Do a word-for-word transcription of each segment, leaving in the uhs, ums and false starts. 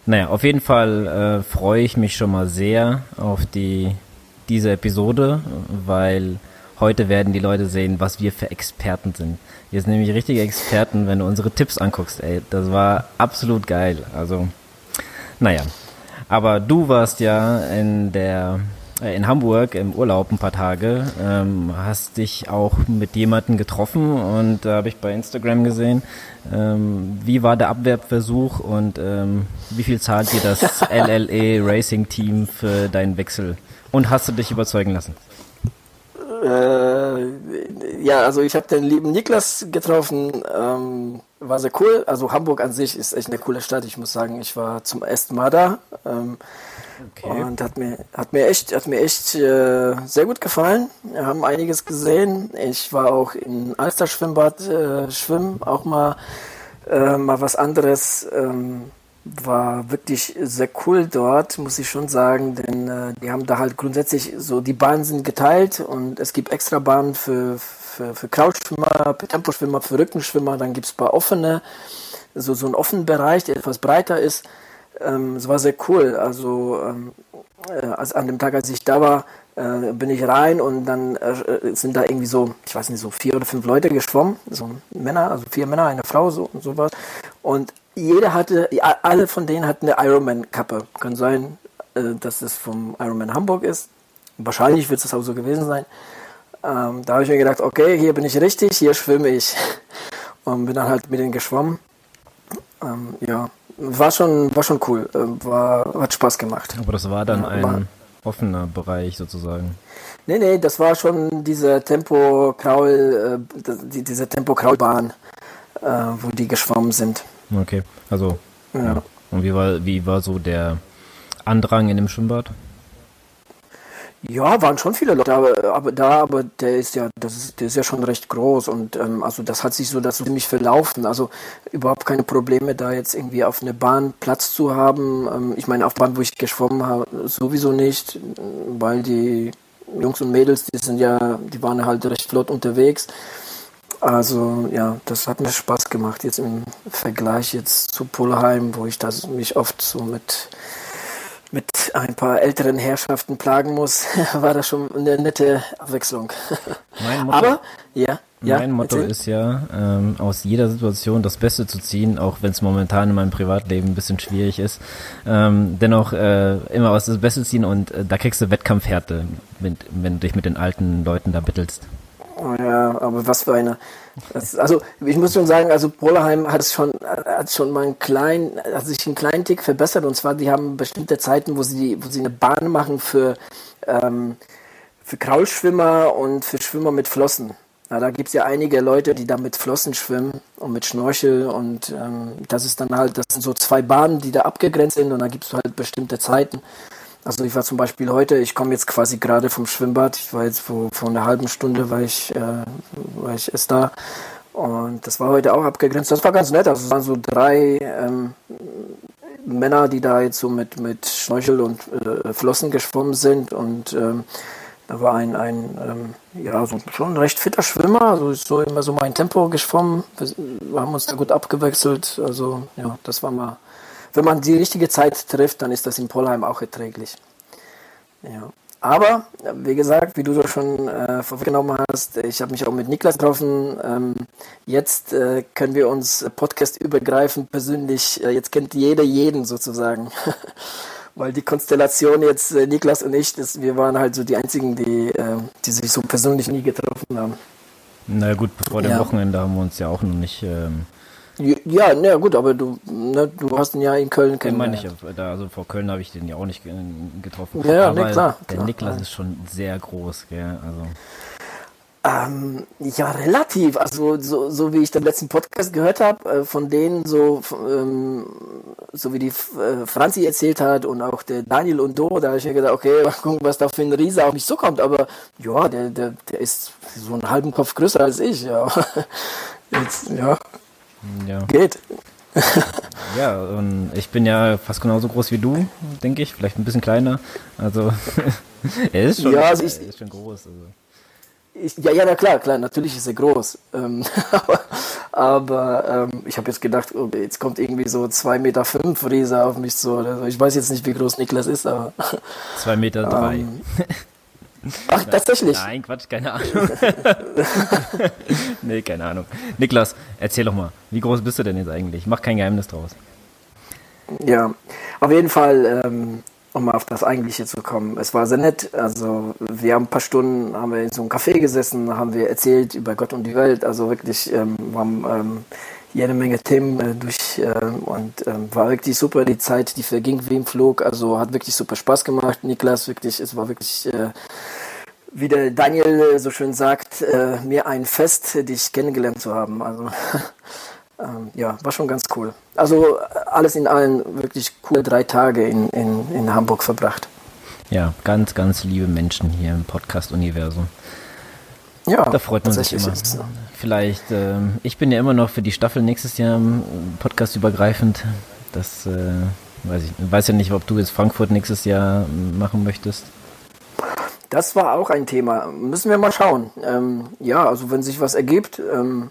Naja, auf jeden Fall äh, freue ich mich schon mal sehr auf die diese Episode, weil heute werden die Leute sehen, was wir für Experten sind. Wir sind nämlich richtige Experten, wenn du unsere Tipps anguckst. Ey, das war absolut geil. Also, naja. Aber du warst ja in der äh, in Hamburg im Urlaub ein paar Tage, ähm, hast dich auch mit jemandem getroffen und da habe ich bei Instagram gesehen, ähm, wie war der Abwerbversuch und ähm, wie viel zahlt dir das L L E Racing Team für deinen Wechsel? Und hast du dich überzeugen lassen? Äh, ja, also ich habe den lieben Niklas getroffen, ähm, war sehr cool. Also Hamburg an sich ist echt eine coole Stadt. Ich muss sagen, ich war zum ersten Mal da ähm, okay. und hat mir hat mir echt hat mir echt äh, sehr gut gefallen. Wir haben einiges gesehen. Ich war auch in Alster Schwimmbad äh, schwimmen, auch mal äh, mal was anderes. Ähm, War wirklich sehr cool dort, muss ich schon sagen, denn äh, die haben da halt grundsätzlich so, die Bahnen sind geteilt und es gibt extra Bahnen für, für, für Kraulschwimmer, für Temposchwimmer, für Rückenschwimmer, dann gibt es ein paar offene, so, so einen offenen Bereich, der etwas breiter ist. Ähm, es war sehr cool, also, ähm, äh, also an dem Tag, als ich da war, äh, bin ich rein und dann äh, sind da irgendwie so, ich weiß nicht, so vier oder fünf Leute geschwommen, so Männer, also vier Männer, eine Frau, so und sowas. Und jeder hatte, alle von denen hatten eine Ironman-Kappe. Kann sein, dass es vom Ironman Hamburg ist. Wahrscheinlich wird es auch so gewesen sein. Ähm, da habe ich mir gedacht, okay, hier bin ich richtig, hier schwimme ich. Und bin dann halt mit denen geschwommen. Ähm, ja, war schon, war schon cool. War, hat Spaß gemacht. Aber das war dann ein war, offener Bereich sozusagen. Nee, nee, das war schon diese Tempo-Kraul, äh, die, diese Tempo-Kraulbahn, äh, wo die geschwommen sind. Okay, also ja. ja. Und wie war wie war so der Andrang in dem Schwimmbad? Ja, waren schon viele Leute, aber, aber da, aber der ist ja, das ist, der ist ja schon recht groß und ähm, also das hat sich so das ziemlich verlaufen. Also überhaupt keine Probleme, da jetzt irgendwie auf eine Bahn Platz zu haben. Ähm, ich meine, auf der Bahn, wo ich geschwommen habe, sowieso nicht, weil die Jungs und Mädels, die sind ja, die waren halt recht flott unterwegs. Also ja, das hat mir Spaß gemacht jetzt im Vergleich jetzt zu Polheim, wo ich das mich oft so mit mit ein paar älteren Herrschaften plagen muss, war das schon eine nette Abwechslung. Mein Motto, Aber ja, ja. Mein Motto erzähl. ist ja, ähm, aus jeder Situation das Beste zu ziehen, auch wenn es momentan in meinem Privatleben ein bisschen schwierig ist. Ähm, dennoch äh, immer aus das Beste ziehen und äh, da kriegst du Wettkampfhärte, wenn, wenn du dich mit den alten Leuten da bittelst. Oh ja, aber was für eine. Das, also ich muss schon sagen, also Polheim hat es schon, hat schon mal einen kleinen, hat sich einen kleinen Tick verbessert und zwar, die haben bestimmte Zeiten, wo sie, wo sie eine Bahn machen für, ähm, für Kraulschwimmer und für Schwimmer mit Flossen. Ja, da gibt es ja einige Leute, die da mit Flossen schwimmen und mit Schnorchel und ähm, das ist dann halt, das sind so zwei Bahnen, die da abgegrenzt sind und da gibt es halt bestimmte Zeiten. Also ich war zum Beispiel heute, ich komme jetzt quasi gerade vom Schwimmbad, ich war jetzt vor, vor einer halben Stunde, war ich, äh, war ich erst da und das war heute auch abgegrenzt. Das war ganz nett, also es waren so drei ähm, Männer, die da jetzt so mit, mit Schnorchel und äh, Flossen geschwommen sind und ähm, da war ein, ein ähm, ja, so schon ein recht fitter Schwimmer, also ist so immer so mein Tempo geschwommen, wir haben uns da gut abgewechselt, also ja, das war mal. Wenn man die richtige Zeit trifft, dann ist das in Polheim auch erträglich. Ja. Aber, wie gesagt, wie du das schon äh, vorweggenommen hast, ich habe mich auch mit Niklas getroffen. Ähm, jetzt äh, können wir uns podcastübergreifend persönlich, äh, jetzt kennt jeder jeden sozusagen. Weil die Konstellation jetzt, äh, Niklas und ich, das, wir waren halt so die einzigen, die, äh, die sich so persönlich nie getroffen haben. Na gut, vor dem ja. Wochenende haben wir uns ja auch noch nicht... Ähm Ja, na gut, aber du, ne, du hast ihn ja in Köln kennengelernt. Ja, meine ich, da, also vor Köln habe ich den ja auch nicht getroffen. Ja, aber ne, klar. Der klar, Niklas klar. ist schon sehr groß, gell, also... Ähm, ja, relativ. Also so, so wie ich den letzten Podcast gehört habe, äh, von denen so, ähm, so wie die äh, Franzi erzählt hat und auch der Daniel und Do, da habe ich mir gedacht, okay, mal gucken, was da für ein Riese auf mich zukommt. Aber ja, der, der, der ist so einen halben Kopf größer als ich. Ja, Jetzt, ja. ja. geht. Ja, und ich bin ja fast genauso groß wie du, denke ich, vielleicht ein bisschen kleiner. Also er ist schon, ja, also ich, er ist schon groß. Also. ich, ja, ja, na klar, klar, natürlich ist er groß. Ähm, aber aber ähm, ich habe jetzt gedacht, oh, jetzt kommt irgendwie so zwei Meter fünf Riese auf mich zu. Oder so. Ich weiß jetzt nicht, wie groß Niklas ist, aber. zwei Meter drei. Ähm, ach, tatsächlich? Nein, Quatsch, keine Ahnung. Nee, keine Ahnung. Niklas, erzähl doch mal, wie groß bist du denn jetzt eigentlich? Mach kein Geheimnis draus. Ja, auf jeden Fall, ähm, um mal auf das Eigentliche zu kommen. Es war sehr nett. Also wir haben ein paar Stunden, haben wir in so einem Café gesessen, haben wir erzählt über Gott und die Welt. Also wirklich, ähm, wir haben ähm, jede Menge Themen äh, durch ähm, und ähm, war wirklich super. Die Zeit, die verging wie im Flug. Also hat wirklich super Spaß gemacht. Niklas, wirklich, es war wirklich, äh, wie der Daniel so schön sagt, äh, mir ein Fest, dich kennengelernt zu haben. Also Ähm, ja, war schon ganz cool. Also alles in allem wirklich coole drei Tage in, in, in Hamburg verbracht. Ja, ganz, ganz liebe Menschen hier im Podcast-Universum. Ja, da freut man sich immer. So. Vielleicht, ähm, ich bin ja immer noch für die Staffel nächstes Jahr Podcast übergreifend. Das äh, weiß ich. Ich weiß ja nicht, ob du jetzt Frankfurt nächstes Jahr machen möchtest. Das war auch ein Thema. Müssen wir mal schauen. Ähm, ja, also wenn sich was ergibt, ähm,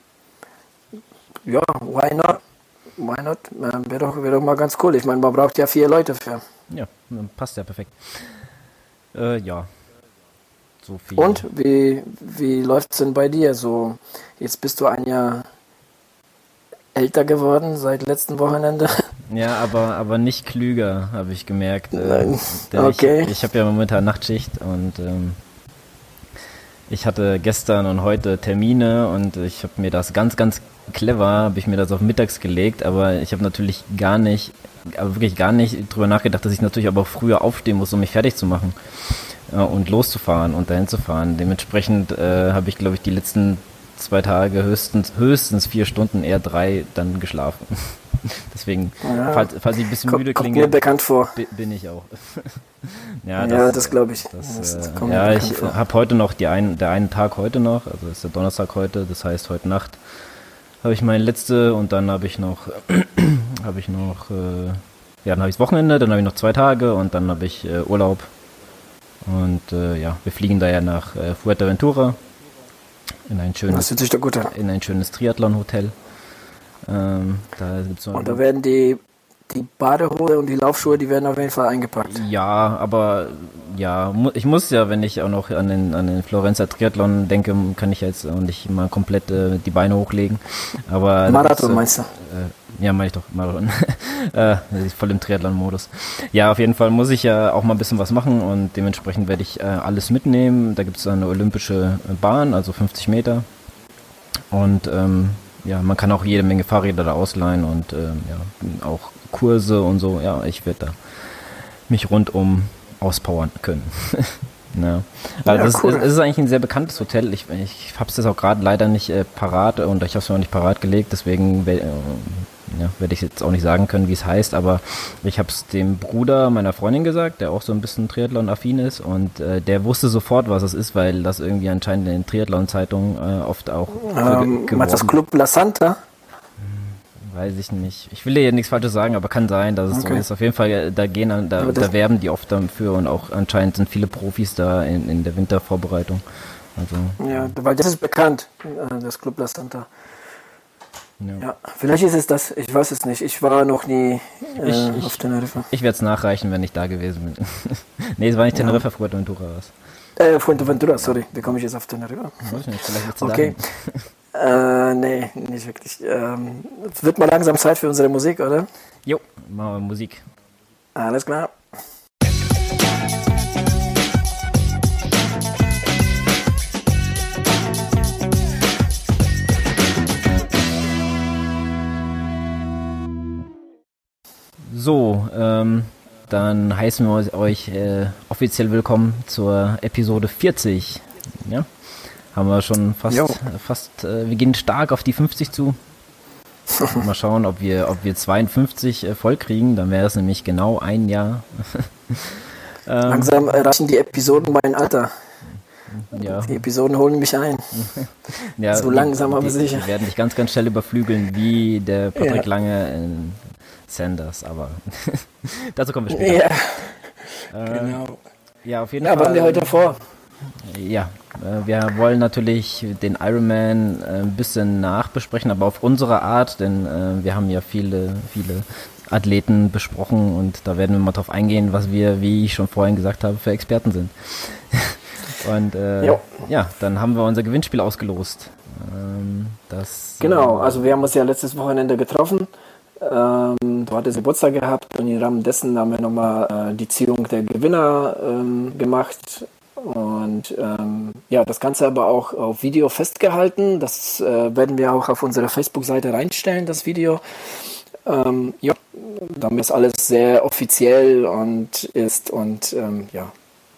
ja, why not? Why not? Ähm, Wäre doch, wär doch mal ganz cool. Ich meine, man braucht ja vier Leute für. Ja, passt ja perfekt. Äh, ja. So viel. Und wie, wie läuft es denn bei dir? So, jetzt bist du ein Jahr älter geworden seit letztem Wochenende. Ja, aber, aber nicht klüger, habe ich gemerkt. Nein. Äh, okay. Ich, ich habe ja momentan Nachtschicht und ähm, ich hatte gestern und heute Termine und ich habe mir das ganz, ganz clever, habe ich mir das auf mittags gelegt, aber ich habe natürlich gar nicht, aber wirklich gar nicht drüber nachgedacht, dass ich natürlich aber auch früher aufstehen muss, um mich fertig zu machen äh, und loszufahren und dahin zu fahren. Dementsprechend äh, habe ich, glaube ich, die letzten zwei Tage höchstens, höchstens vier Stunden, eher drei, dann geschlafen. Deswegen, ja, falls, falls ich ein bisschen kommt, müde kommt klinge, mir bekannt vor. bin ich auch. ja, das, ja, das glaube ich. Das, das, das äh, ja, ich habe heute noch die ein, der einen Tag heute noch, also ist der Donnerstag heute, das heißt heute Nacht habe ich meine letzte und dann habe ich noch, habe ich noch, äh, ja, dann habe ich das Wochenende, dann habe ich noch zwei Tage und dann habe ich äh, Urlaub und äh, ja, wir fliegen da ja nach äh, Fuerteventura in ein schönes, das hört sich doch gut an. in ein schönes Triathlon-Hotel. Ähm, da gibt's so und da werden die die Badehose und die Laufschuhe, die werden auf jeden Fall eingepackt. Ja, aber ja, ich muss ja, wenn ich auch noch an den an den Florenzer Triathlon denke, kann ich jetzt auch nicht mal komplett äh, die Beine hochlegen. Aber Marathon ist, meinst du? Äh, ja, meine ich doch, Marathon. äh, voll im Triathlon-Modus. Ja, auf jeden Fall muss ich ja auch mal ein bisschen was machen und dementsprechend werde ich äh, alles mitnehmen. Da gibt es eine olympische Bahn, also fünfzig Meter. Und ähm, ja, man kann auch jede Menge Fahrräder da ausleihen und ähm, ja, auch Kurse und so. Ja, ich werde da mich rundum auspowern können. ja. Also ja, cool. es, es ist eigentlich ein sehr bekanntes Hotel. Ich, ich habe es jetzt auch gerade leider nicht äh, parat und ich habe es mir auch nicht parat gelegt, deswegen äh, ja, werde ich jetzt auch nicht sagen können, wie es heißt, aber ich habe es dem Bruder meiner Freundin gesagt, der auch so ein bisschen Triathlon-affin ist und äh, der wusste sofort, was es ist, weil das irgendwie anscheinend in den Triathlon-Zeitungen äh, oft auch ähm, ge- das Club La Santa? Weiß ich nicht. Ich will dir ja nichts Falsches sagen, aber kann sein, dass es okay. so ist. Auf jeden Fall, da gehen, da, da werben die oft dafür und auch anscheinend sind viele Profis da in, in der Wintervorbereitung. Also, ja, weil das ist bekannt, das Club La Santa. Ja. ja, vielleicht ist es das, ich weiß es nicht. Ich war noch nie äh, ich, ich, auf Teneriffa. Ich werde es nachreichen, wenn ich da gewesen bin. nee, es war nicht Teneriffa, ja. Fuerteventura was. Äh, Fuerteventura, sorry. Wie komme ich jetzt auf Teneriffa? Weiß nicht, vielleicht willst du okay. Äh, nee, nicht wirklich. Ähm, es wird mal langsam Zeit für unsere Musik, oder? Jo, machen wir Musik. Alles klar. So, ähm, dann heißen wir euch äh, offiziell willkommen zur Episode vierzig. Ja? Haben wir schon fast, fast äh, wir gehen stark auf die fünfzig zu. Mal schauen, ob wir, ob wir zweiundfünfzig äh, voll kriegen, dann wäre es nämlich genau ein Jahr. ähm, Langsam erreichen die Episoden mein Alter. Ja. Die Episoden holen mich ein. ja, so langsam aber sicher. Die werden dich ganz, ganz schnell überflügeln, wie der Patrick ja. Lange in Sanders, aber dazu kommen wir später. Ja, äh, genau. Ja, auf jeden ja, Fall. Ja, waren wir heute vor. Ja, Äh, wir wollen natürlich den Ironman äh, ein bisschen nachbesprechen, aber auf unsere Art, denn äh, wir haben ja viele, viele Athleten besprochen und da werden wir mal drauf eingehen, was wir, wie ich schon vorhin gesagt habe, für Experten sind. Und äh, ja, dann haben wir unser Gewinnspiel ausgelost. Ähm, das, genau, also wir haben uns ja letztes Wochenende getroffen. Ähm, du hattest Geburtstag gehabt und im Rahmen dessen haben wir nochmal äh, die Ziehung der Gewinner ähm, gemacht und ähm, ja, das Ganze aber auch auf Video festgehalten. Das äh, werden wir auch auf unsere Facebook-Seite reinstellen, das Video. Ähm, ja, damit es alles sehr offiziell und ist und ähm, ja,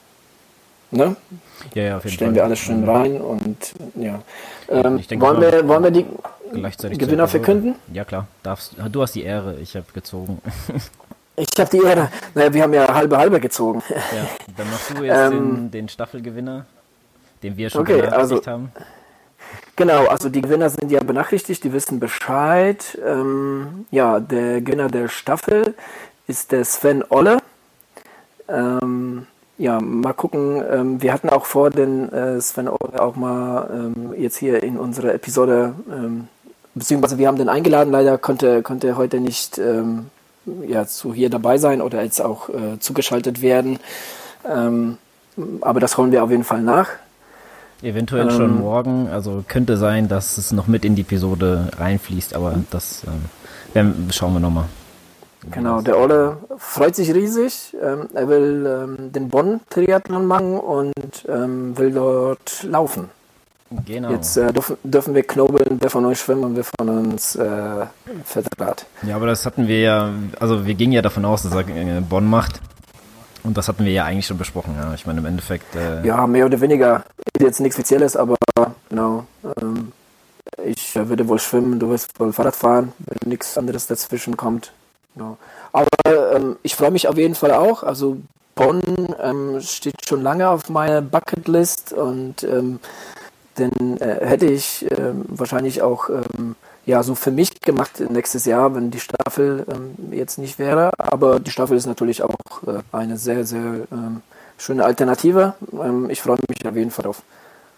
ne? Ja, ja, auf jeden Stellen Fall. wir alles schön rein und ja. Ähm, Ich denke, wollen, wir, wollen wir die gleichzeitig Gewinner verkünden? Ja klar, darfst, du hast die Ehre, ich habe gezogen. Ich habe die Ehre. Naja, wir haben ja halbe halbe gezogen. Ja, dann machst du jetzt ähm, den, den Staffelgewinner, den wir schon okay, benachrichtigt also, haben. Genau, also die Gewinner sind ja benachrichtigt, die wissen Bescheid. Ähm, ja, der Gewinner der Staffel ist der Sven Olle. Ähm, ja, mal gucken. Ähm, wir hatten auch vor, den äh, Sven Olle auch mal ähm, jetzt hier in unserer Episode, ähm, beziehungsweise wir haben den eingeladen, leider konnte, konnte er heute nicht ähm, ja, zu hier dabei sein oder jetzt auch äh, zugeschaltet werden. Ähm, aber das holen wir auf jeden Fall nach. Eventuell schon ähm, morgen, also könnte sein, dass es noch mit in die Episode reinfließt, aber das ähm, werden, schauen wir nochmal. Genau, der Olle freut sich riesig. Ähm, er will ähm, den Bonn-Triathlon machen und ähm, will dort laufen. Genau. Jetzt äh, dürfen, dürfen wir knobeln, wer von euch schwimmen und wer von uns äh, fährt Rad. Ja, aber das hatten wir ja, also wir gingen ja davon aus, dass er äh, Bonn macht. Und das hatten wir ja eigentlich schon besprochen. Ja. Ich meine, im Endeffekt... Äh ja, mehr oder weniger. Ist jetzt nichts Spezielles, aber genau. Ähm, ich äh, würde wohl schwimmen, du wirst wohl Fahrrad fahren, wenn nichts anderes dazwischen kommt. Genau. Aber ähm, ich freue mich auf jeden Fall auch. Also Bonn ähm, steht schon lange auf meiner Bucketlist und ähm, den äh, hätte ich ähm, wahrscheinlich auch ähm, ja so für mich gemacht nächstes Jahr, wenn die Staffel ähm, jetzt nicht wäre. Aber die Staffel ist natürlich auch äh, eine sehr, sehr ähm, schöne Alternative. Ähm, ich freue mich auf jeden Fall drauf.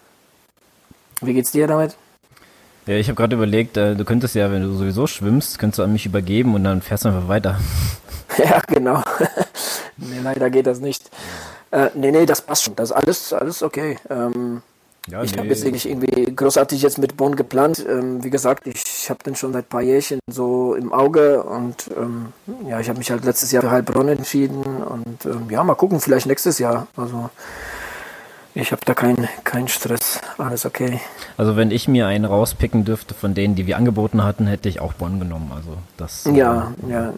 Wie geht's dir damit? Ja, ich habe gerade überlegt, äh, du könntest ja, wenn du sowieso schwimmst, könntest du an mich übergeben und dann fährst du einfach weiter. Ja, genau. Nee, leider geht das nicht. Äh, nee, nee, das passt schon. Das ist alles, alles okay. Ähm, ja, ich nee. habe jetzt wirklich irgendwie großartig jetzt mit Bonn geplant. Ähm, wie gesagt, ich, ich habe den schon seit ein paar Jährchen so im Auge und ähm, ja, ich habe mich halt letztes Jahr für Heilbronn entschieden und ähm, ja, mal gucken, vielleicht nächstes Jahr. Also ich habe da keinen kein Stress. Alles okay. Also wenn ich mir einen rauspicken dürfte von denen, die wir angeboten hatten, hätte ich auch Bonn genommen. Also das. Ja, äh, ja.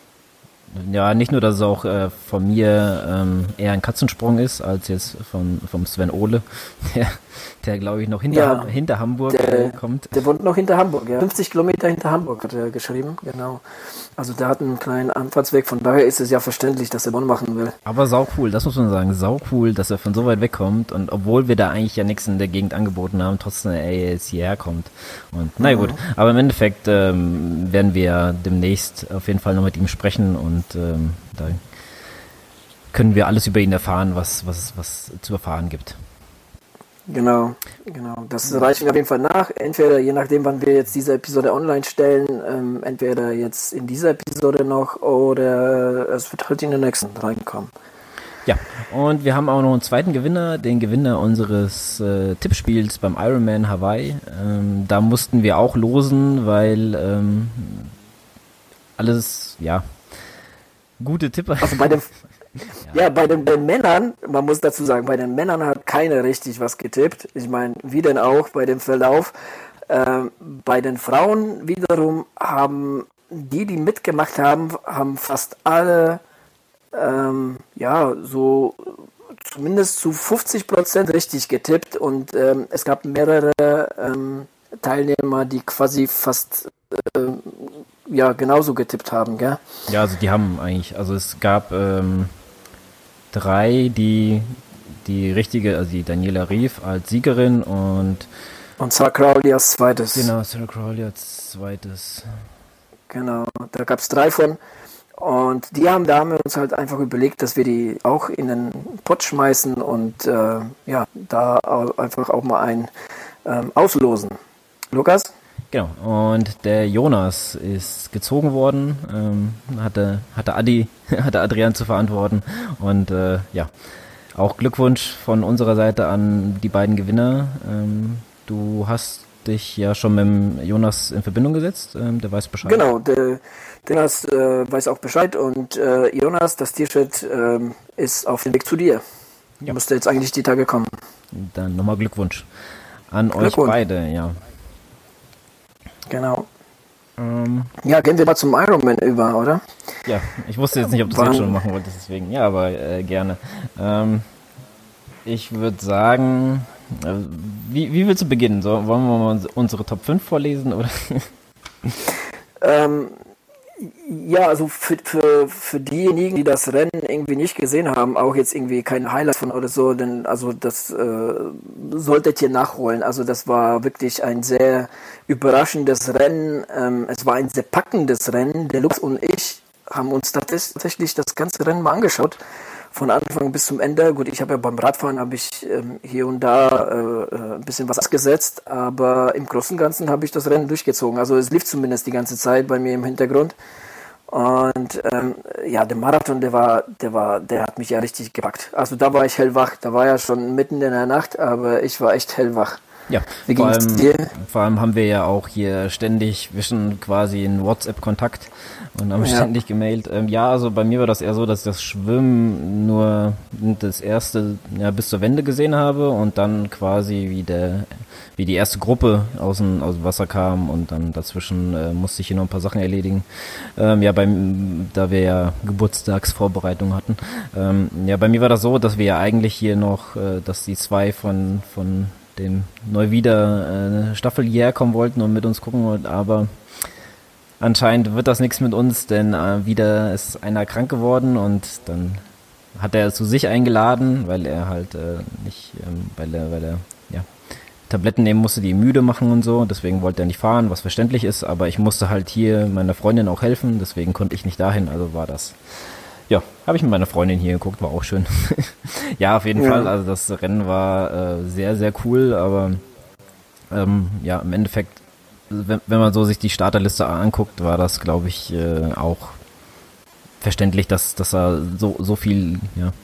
Ja, nicht nur, dass es auch äh, von mir ähm, eher ein Katzensprung ist, als jetzt von, vom Sven Ohle, der, der glaube ich, noch hinter, ja, hinter Hamburg der, äh, kommt. Der wohnt noch hinter Hamburg, ja. fünfzig Kilometer hinter Hamburg hat er geschrieben, genau. Also der hat einen kleinen Anfahrtsweg, von daher ist es ja verständlich, dass er Bonn machen will. Aber sau cool, das muss man sagen, sau cool, dass er von so weit wegkommt und obwohl wir da eigentlich ja nichts in der Gegend angeboten haben, trotzdem er jetzt hierher kommt. Und naja gut, aber im Endeffekt ähm, werden wir demnächst auf jeden Fall noch mit ihm sprechen und ähm, da können wir alles über ihn erfahren, was was was zu erfahren gibt. Genau, genau. Das reichen wir auf jeden Fall nach. Entweder, je nachdem, wann wir jetzt diese Episode online stellen, ähm, entweder jetzt in dieser Episode noch oder es wird halt in der nächsten reinkommen. Ja, und wir haben auch noch einen zweiten Gewinner, den Gewinner unseres äh, Tippspiels beim Ironman Hawaii. Ähm, da mussten wir auch losen, weil ähm, alles, ja, gute Tipper. Also bei dem Ja, ja bei, den, bei den Männern, man muss dazu sagen, bei den Männern hat keiner richtig was getippt. Ich meine, wie denn auch bei dem Verlauf. Ähm, bei den Frauen wiederum haben die, die mitgemacht haben, haben fast alle, ähm, ja, so zumindest zu fünfzig Prozent richtig getippt und ähm, es gab mehrere ähm, Teilnehmer, die quasi fast äh, ja, genauso getippt haben, gell? Ja, also die haben eigentlich, also es gab ähm, drei, die die richtige, also die Daniela Rief als Siegerin und und Sarah Crowley als zweites. Genau, Sarah Crowley als zweites. Genau, da gab es drei von Und die haben, da haben wir uns halt einfach überlegt, dass wir die auch in den Pott schmeißen und äh, ja, da au- einfach auch mal einen ähm, auslosen. Lukas? Genau, und der Jonas ist gezogen worden, ähm, hatte, hatte Adi, hatte Adrian zu verantworten und äh, ja, auch Glückwunsch von unserer Seite an die beiden Gewinner. Ähm, du hast dich ja schon mit dem Jonas in Verbindung gesetzt, ähm, der weiß Bescheid. Genau, der Jonas äh, weiß auch Bescheid und äh, Jonas, das T-Shirt ähm, ist auf dem Weg zu dir. Ja. Müsste jetzt eigentlich die Tage kommen. Dann nochmal Glückwunsch an euch Glückwunsch. beide, ja. Genau. Ähm, Ja, gehen wir mal zum Ironman über, oder? ja, ich wusste jetzt nicht, ob du es Wann- jetzt schon machen wolltest, deswegen, ja, aber äh, gerne. Ähm, ich würde sagen, äh, wie, wie willst du beginnen? So, wollen wir mal unsere Top fünf vorlesen, oder? Ähm, ja, also für, für, für diejenigen, die das Rennen irgendwie nicht gesehen haben, auch jetzt irgendwie kein Highlight von oder so, denn also das äh, solltet ihr nachholen. Also das war wirklich ein sehr überraschendes Rennen. Ähm, es war ein sehr packendes Rennen. Der Lux und ich haben uns tatsächlich das ganze Rennen mal angeschaut. Von Anfang bis zum Ende. Gut, ich habe ja beim Radfahren habe ich ähm, hier und da äh, äh, ein bisschen was gesetzt, aber im Großen und Ganzen habe ich das Rennen durchgezogen. Also es lief zumindest die ganze Zeit bei mir im Hintergrund. Und ähm, ja, der Marathon, der war, der war, der hat mich ja richtig gepackt. Also da war ich hellwach. Da war ja schon mitten in der Nacht, aber ich war echt hellwach. Ja, Wie vor ging's allem, dir? vor allem haben wir ja auch hier ständig, wir schon quasi in WhatsApp-Kontakt und haben Ja. ständig gemailt. Ähm, ja, also bei mir war das eher so, dass ich das Schwimmen nur das erste, ja, bis zur Wende gesehen habe und dann quasi wie der, wie die erste Gruppe aus dem, aus dem Wasser kam und dann dazwischen äh, musste ich hier noch ein paar Sachen erledigen. Ähm, ja, beim, da wir ja Geburtstagsvorbereitung hatten. Ähm, ja, bei mir war das so, dass wir ja eigentlich hier noch, äh, dass die zwei von, von dem neu wieder äh, Staffel hierher kommen wollten und mit uns gucken wollten, aber anscheinend wird das nichts mit uns, denn äh, wieder ist einer krank geworden und dann hat er zu sich eingeladen, weil er halt äh, nicht, ähm, weil er, weil er ja Tabletten nehmen musste, die ihn müde machen und so, deswegen wollte er nicht fahren, was verständlich ist, aber ich musste halt hier meiner Freundin auch helfen, deswegen konnte ich nicht dahin, also war das. Ja, habe ich mit meiner Freundin hier geguckt, war auch schön. Ja, auf jeden Ja. Fall, also das Rennen war äh, sehr, sehr cool, aber ähm, ja, im Endeffekt, wenn, wenn man so sich die Starterliste anguckt, war das, glaube ich, äh, auch verständlich, dass, dass da so, so viel,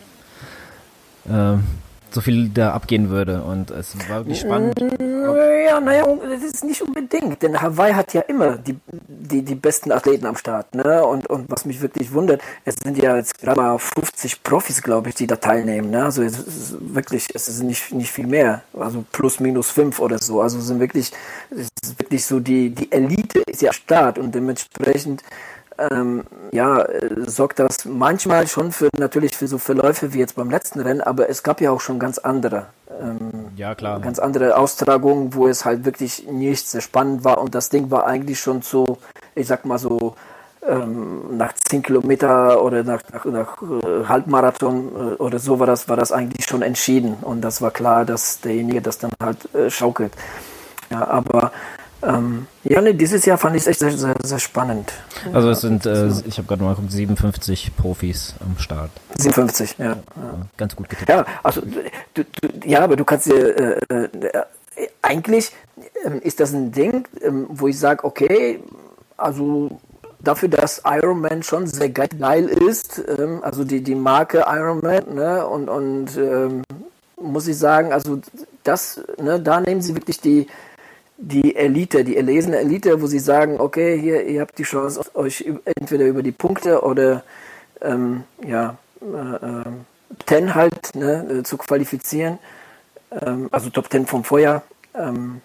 ja, äh, so viel da abgehen würde und es war wirklich spannend. Ja, naja, das ist nicht unbedingt, denn Hawaii hat ja immer die, die, die besten Athleten am Start, ne? Und, und was mich wirklich wundert, es sind ja jetzt gerade mal fünfzig Profis, glaube ich, die da teilnehmen, ne? Also es ist wirklich, es ist nicht, nicht viel mehr, also plus minus fünf oder so. Also es sind wirklich, es ist wirklich so die, die Elite ist ja am Start und dementsprechend ähm, ja, äh, sorgt das manchmal schon für natürlich für so Verläufe wie jetzt beim letzten Rennen, aber es gab ja auch schon ganz andere. Ähm, Ja, klar. ganz andere Austragungen, wo es halt wirklich nicht sehr spannend war und das Ding war eigentlich schon so, ich sag mal so, ähm, nach zehn Kilometer oder nach, nach, nach äh, Halbmarathon äh, oder so war das, war das eigentlich schon entschieden und das war klar, dass derjenige das dann halt äh, schaukelt. Ja, aber ähm, ja, nee, dieses Jahr fand ich es echt sehr, sehr, sehr spannend. Also es sind, äh, ich habe gerade mal geguckt, siebenundfünfzig Profis am Start. siebenundfünfzig, ja. ja. Ganz gut getippt. Ja, also du, du, ja, aber du kannst dir äh, äh, eigentlich ähm, ist das ein Ding, ähm, wo ich sage, okay, also dafür, dass Ironman schon sehr geil, geil ist, ähm, also die, die Marke Ironman, ne, und, und ähm, muss ich sagen, also das, ne, da nehmen sie wirklich die die Elite, die erlesene Elite, wo sie sagen, okay, hier, ihr habt die Chance, euch entweder über die Punkte oder ähm, ja, äh, äh, zehn halt ne, zu qualifizieren, ähm, also Top zehn vom Vorjahr. Ähm,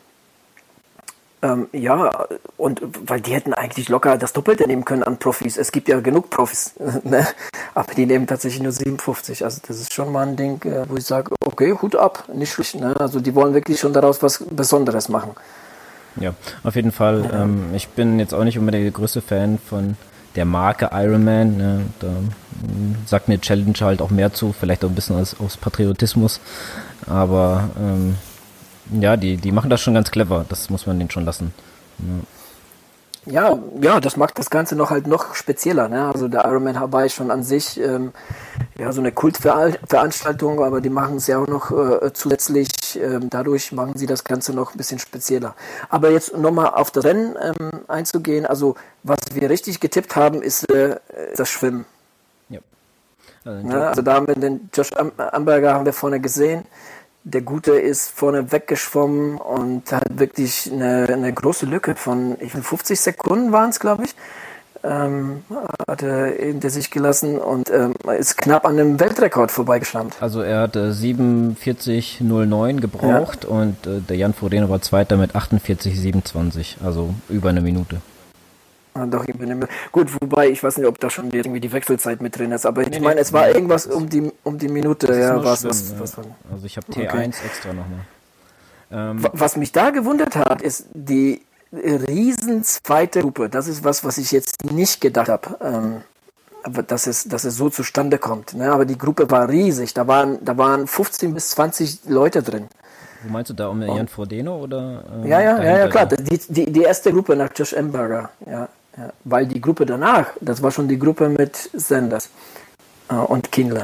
ähm, ja, und weil die hätten eigentlich locker das Doppelte nehmen können an Profis. Es gibt ja genug Profis, ne? Aber die nehmen tatsächlich nur siebenundfünfzig. Also das ist schon mal ein Ding, wo ich sage, okay, Hut ab, nicht schlecht. Ne? Also die wollen wirklich schon daraus was Besonderes machen. Ja, auf jeden Fall. Ja. Ähm, ich bin jetzt auch nicht unbedingt der größte Fan von der Marke Ironman. Ne? Da m, sagt mir Challenge halt auch mehr zu, vielleicht auch ein bisschen aus, aus Patriotismus. Aber ähm, ja, die, die machen das schon ganz clever. Das muss man denen schon lassen. Ja, ja, das macht das Ganze noch halt noch spezieller, ne? Also der Ironman Hawaii ist schon an sich ähm, ja so eine Kultveranstaltung, aber die machen es ja auch noch äh, zusätzlich, ähm, dadurch machen sie das Ganze noch ein bisschen spezieller. Aber jetzt nochmal auf das Rennen ähm, einzugehen, also was wir richtig getippt haben, ist äh, das Schwimmen. Ja. Also, ja, also da haben wir den Josh Amberger haben wir vorne gesehen. Der Gute ist vorne weggeschwommen und hat wirklich eine, eine große Lücke von, ich finde, fünfzig Sekunden waren es, glaube ich, ähm, hat er hinter sich gelassen und ähm, ist knapp an dem Weltrekord vorbeigeschrammt. Also er hat äh, siebenundvierzig null neun gebraucht, ja. Und äh, der Jan Frodeno war Zweiter mit achtundvierzig siebenundzwanzig, also über eine Minute. Ah, doch, gut, wobei, ich weiß nicht, ob da schon irgendwie die Wechselzeit mit drin ist, aber ich nee, meine, es war nee, irgendwas um die, um die Minute, ja, was, was, was, was. Also ich habe T eins okay. extra nochmal. Ähm, was mich da gewundert hat, ist die riesen zweite Gruppe. Das ist was, was ich jetzt nicht gedacht habe, ähm, aber dass es, dass es so zustande kommt. Ne? Aber die Gruppe war riesig, da waren, da waren fünfzehn bis zwanzig Leute drin. Wo meinst du da, um Jan Frodeno oder? Ähm, ja, ja, ja, ja, klar, die, die, die erste Gruppe nach Josh Amberger, ja. Ja, weil die Gruppe danach, das war schon die Gruppe mit Sanders äh, und Kindler.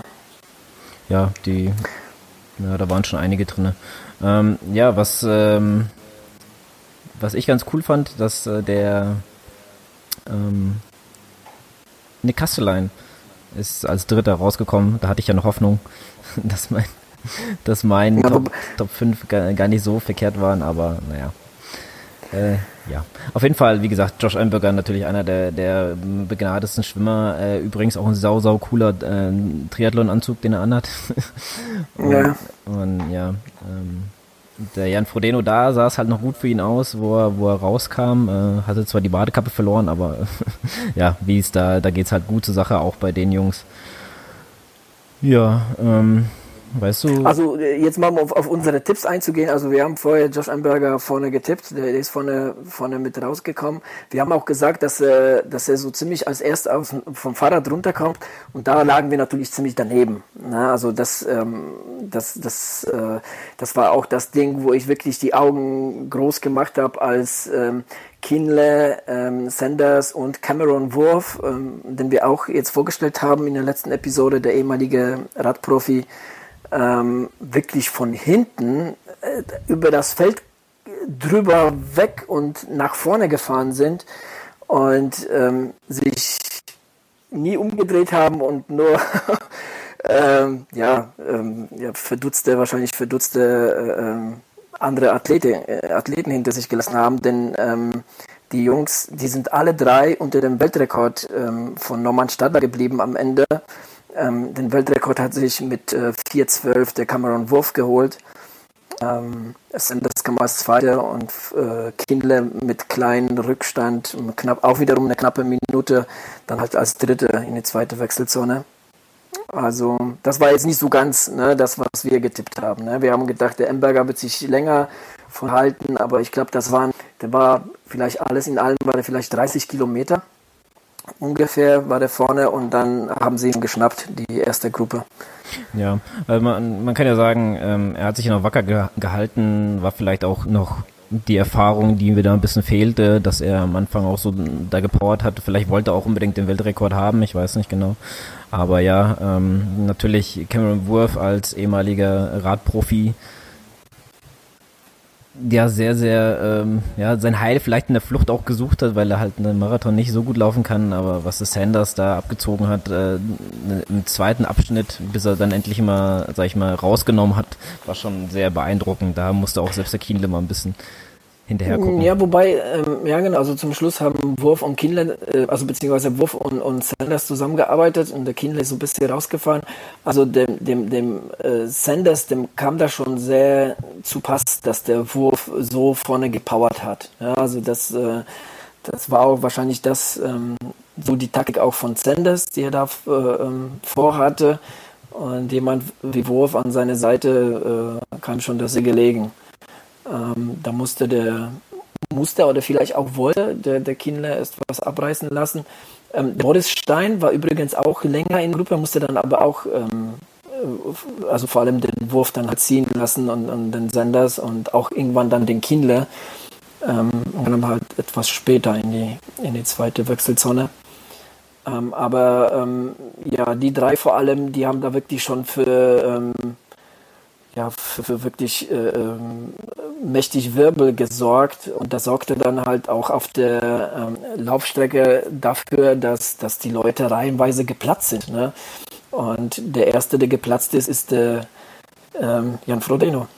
Ja, die, ja, da waren schon einige drin. Ähm, ja, was, ähm, was ich ganz cool fand, dass äh, der ähm, Nick Kastelein ist als Dritter rausgekommen. Da hatte ich ja noch Hoffnung, dass mein, dass mein ja, Top, Top fünf gar, gar nicht so verkehrt waren, aber naja. Äh, ja, auf jeden Fall, wie gesagt, Josh Amberger natürlich einer der, der begnadetsten Schwimmer, äh, übrigens auch ein sau, sau cooler äh, Triathlon-Anzug, den er anhat. und, ja. Und ja, ähm, der Jan Frodeno da sah es halt noch gut für ihn aus, wo er, wo er rauskam, äh, hatte zwar die Badekappe verloren, aber ja, wie es da, da geht's halt gut zur Sache, auch bei den Jungs. Ja, ähm, weißt du? Also jetzt mal auf, auf unsere Tipps einzugehen. Also wir haben vorher Josh Amberger vorne getippt, der ist vorne, vorne mit rausgekommen. Wir haben auch gesagt, dass, äh, dass er so ziemlich als erst aus, vom Fahrrad runterkommt und da lagen wir natürlich ziemlich daneben. Na, also das, ähm, das, das, äh, das war auch das Ding, wo ich wirklich die Augen groß gemacht habe, als ähm, Kienle, ähm, Sanders und Cameron Wurf, ähm, den wir auch jetzt vorgestellt haben in der letzten Episode, der ehemalige Radprofi, Ähm, wirklich von hinten äh, über das Feld drüber weg und nach vorne gefahren sind und ähm, sich nie umgedreht haben und nur ähm, ja, ähm, ja, verdutzte, wahrscheinlich verdutzte äh, andere Athlete, äh, Athleten hinter sich gelassen haben, denn ähm, die Jungs, die sind alle drei unter dem Weltrekord ähm, von Norman Stadler geblieben am Ende. Ähm, den Weltrekord hat sich mit äh, vier zwölf der Cameron Wurf geholt. Ähm, Sanders kam als Zweiter und äh, Kindle mit kleinem Rückstand, knapp, auch wiederum eine knappe Minute, dann halt als Dritte in die zweite Wechselzone. Also das war jetzt nicht so ganz, ne, das, was wir getippt haben. Ne? Wir haben gedacht, der Amberger wird sich länger verhalten, aber ich glaube, das waren, der war vielleicht alles in allem, war der vielleicht dreißig Kilometer. Ungefähr war der vorne und dann haben sie ihn geschnappt, die erste Gruppe. Ja, also man, man kann ja sagen, ähm, er hat sich noch wacker ge- gehalten, war vielleicht auch noch die Erfahrung, die mir da ein bisschen fehlte, dass er am Anfang auch so da gepowert hat. Vielleicht wollte er auch unbedingt den Weltrekord haben, ich weiß nicht genau. Aber ja, ähm, natürlich Cameron Wurf als ehemaliger Radprofi, ja, sehr, sehr, ähm, ja, sein Heil vielleicht in der Flucht auch gesucht hat, weil er halt einen Marathon nicht so gut laufen kann, aber was der Sanders da abgezogen hat, äh, im zweiten Abschnitt, bis er dann endlich mal, sag ich mal, rausgenommen hat, war schon sehr beeindruckend. Da musste auch selbst der Kienle mal ein bisschen hinterher gucken. Ja, wobei, ähm, ja genau, also zum Schluss haben Wurf und Kienle, äh, also beziehungsweise Wurf und, und Sanders zusammengearbeitet und der Kienle ist so ein bisschen rausgefahren. Also dem, dem, dem äh, Sanders, dem kam da schon sehr zu Pass, dass der Wurf so vorne gepowert hat. Ja, also das, äh, das war auch wahrscheinlich das, ähm, so die Taktik auch von Sanders, die er da äh, ähm, vorhatte. Und jemand wie Wurf an seine Seite äh, kam schon das gelegen. Ähm, da musste der, musste oder vielleicht auch wollte der, der Kienle erst was abreißen lassen. Ähm, Boris Stein war übrigens auch länger in der Gruppe, musste dann aber auch, ähm, also vor allem den Wurf dann halt ziehen lassen und, und den Sanders und auch irgendwann dann den Kienle. ähm, und dann halt etwas später in die, in die zweite Wechselzone. Ähm, aber ähm, ja, die drei vor allem, die haben da wirklich schon für, ähm, ja, für, für wirklich äh, ähm, mächtig Wirbel gesorgt, und das sorgte dann halt auch auf der ähm, Laufstrecke dafür, dass, dass die Leute reihenweise geplatzt sind. Ne? Und der erste, der geplatzt ist, ist der ähm, Jan Frodeno.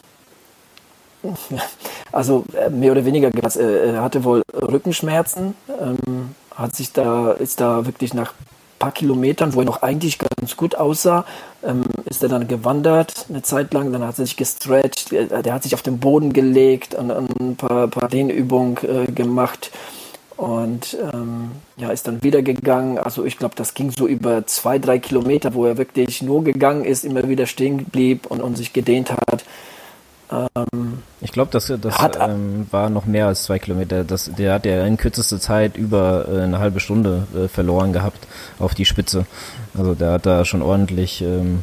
Also äh, mehr oder weniger geplatzt. Er hatte wohl Rückenschmerzen, ähm, hat sich da, ist da wirklich nach ein paar Kilometern, wo er noch eigentlich ganz gut aussah, ähm, ist er dann gewandert eine Zeit lang, dann hat er sich gestretcht, der, der hat sich auf den Boden gelegt und, und ein paar, paar Dehnübungen äh, gemacht und ähm, ja, ist dann wieder gegangen. Also ich glaube, das ging so über zwei, drei Kilometer, wo er wirklich nur gegangen ist, immer wieder stehen blieb und, und sich gedehnt hat. Ähm, ich glaube, das, das ähm, war noch mehr als zwei Kilometer. Das, der hat ja in kürzester Zeit über äh, eine halbe Stunde äh, verloren gehabt auf die Spitze. Also der hat da schon ordentlich ähm,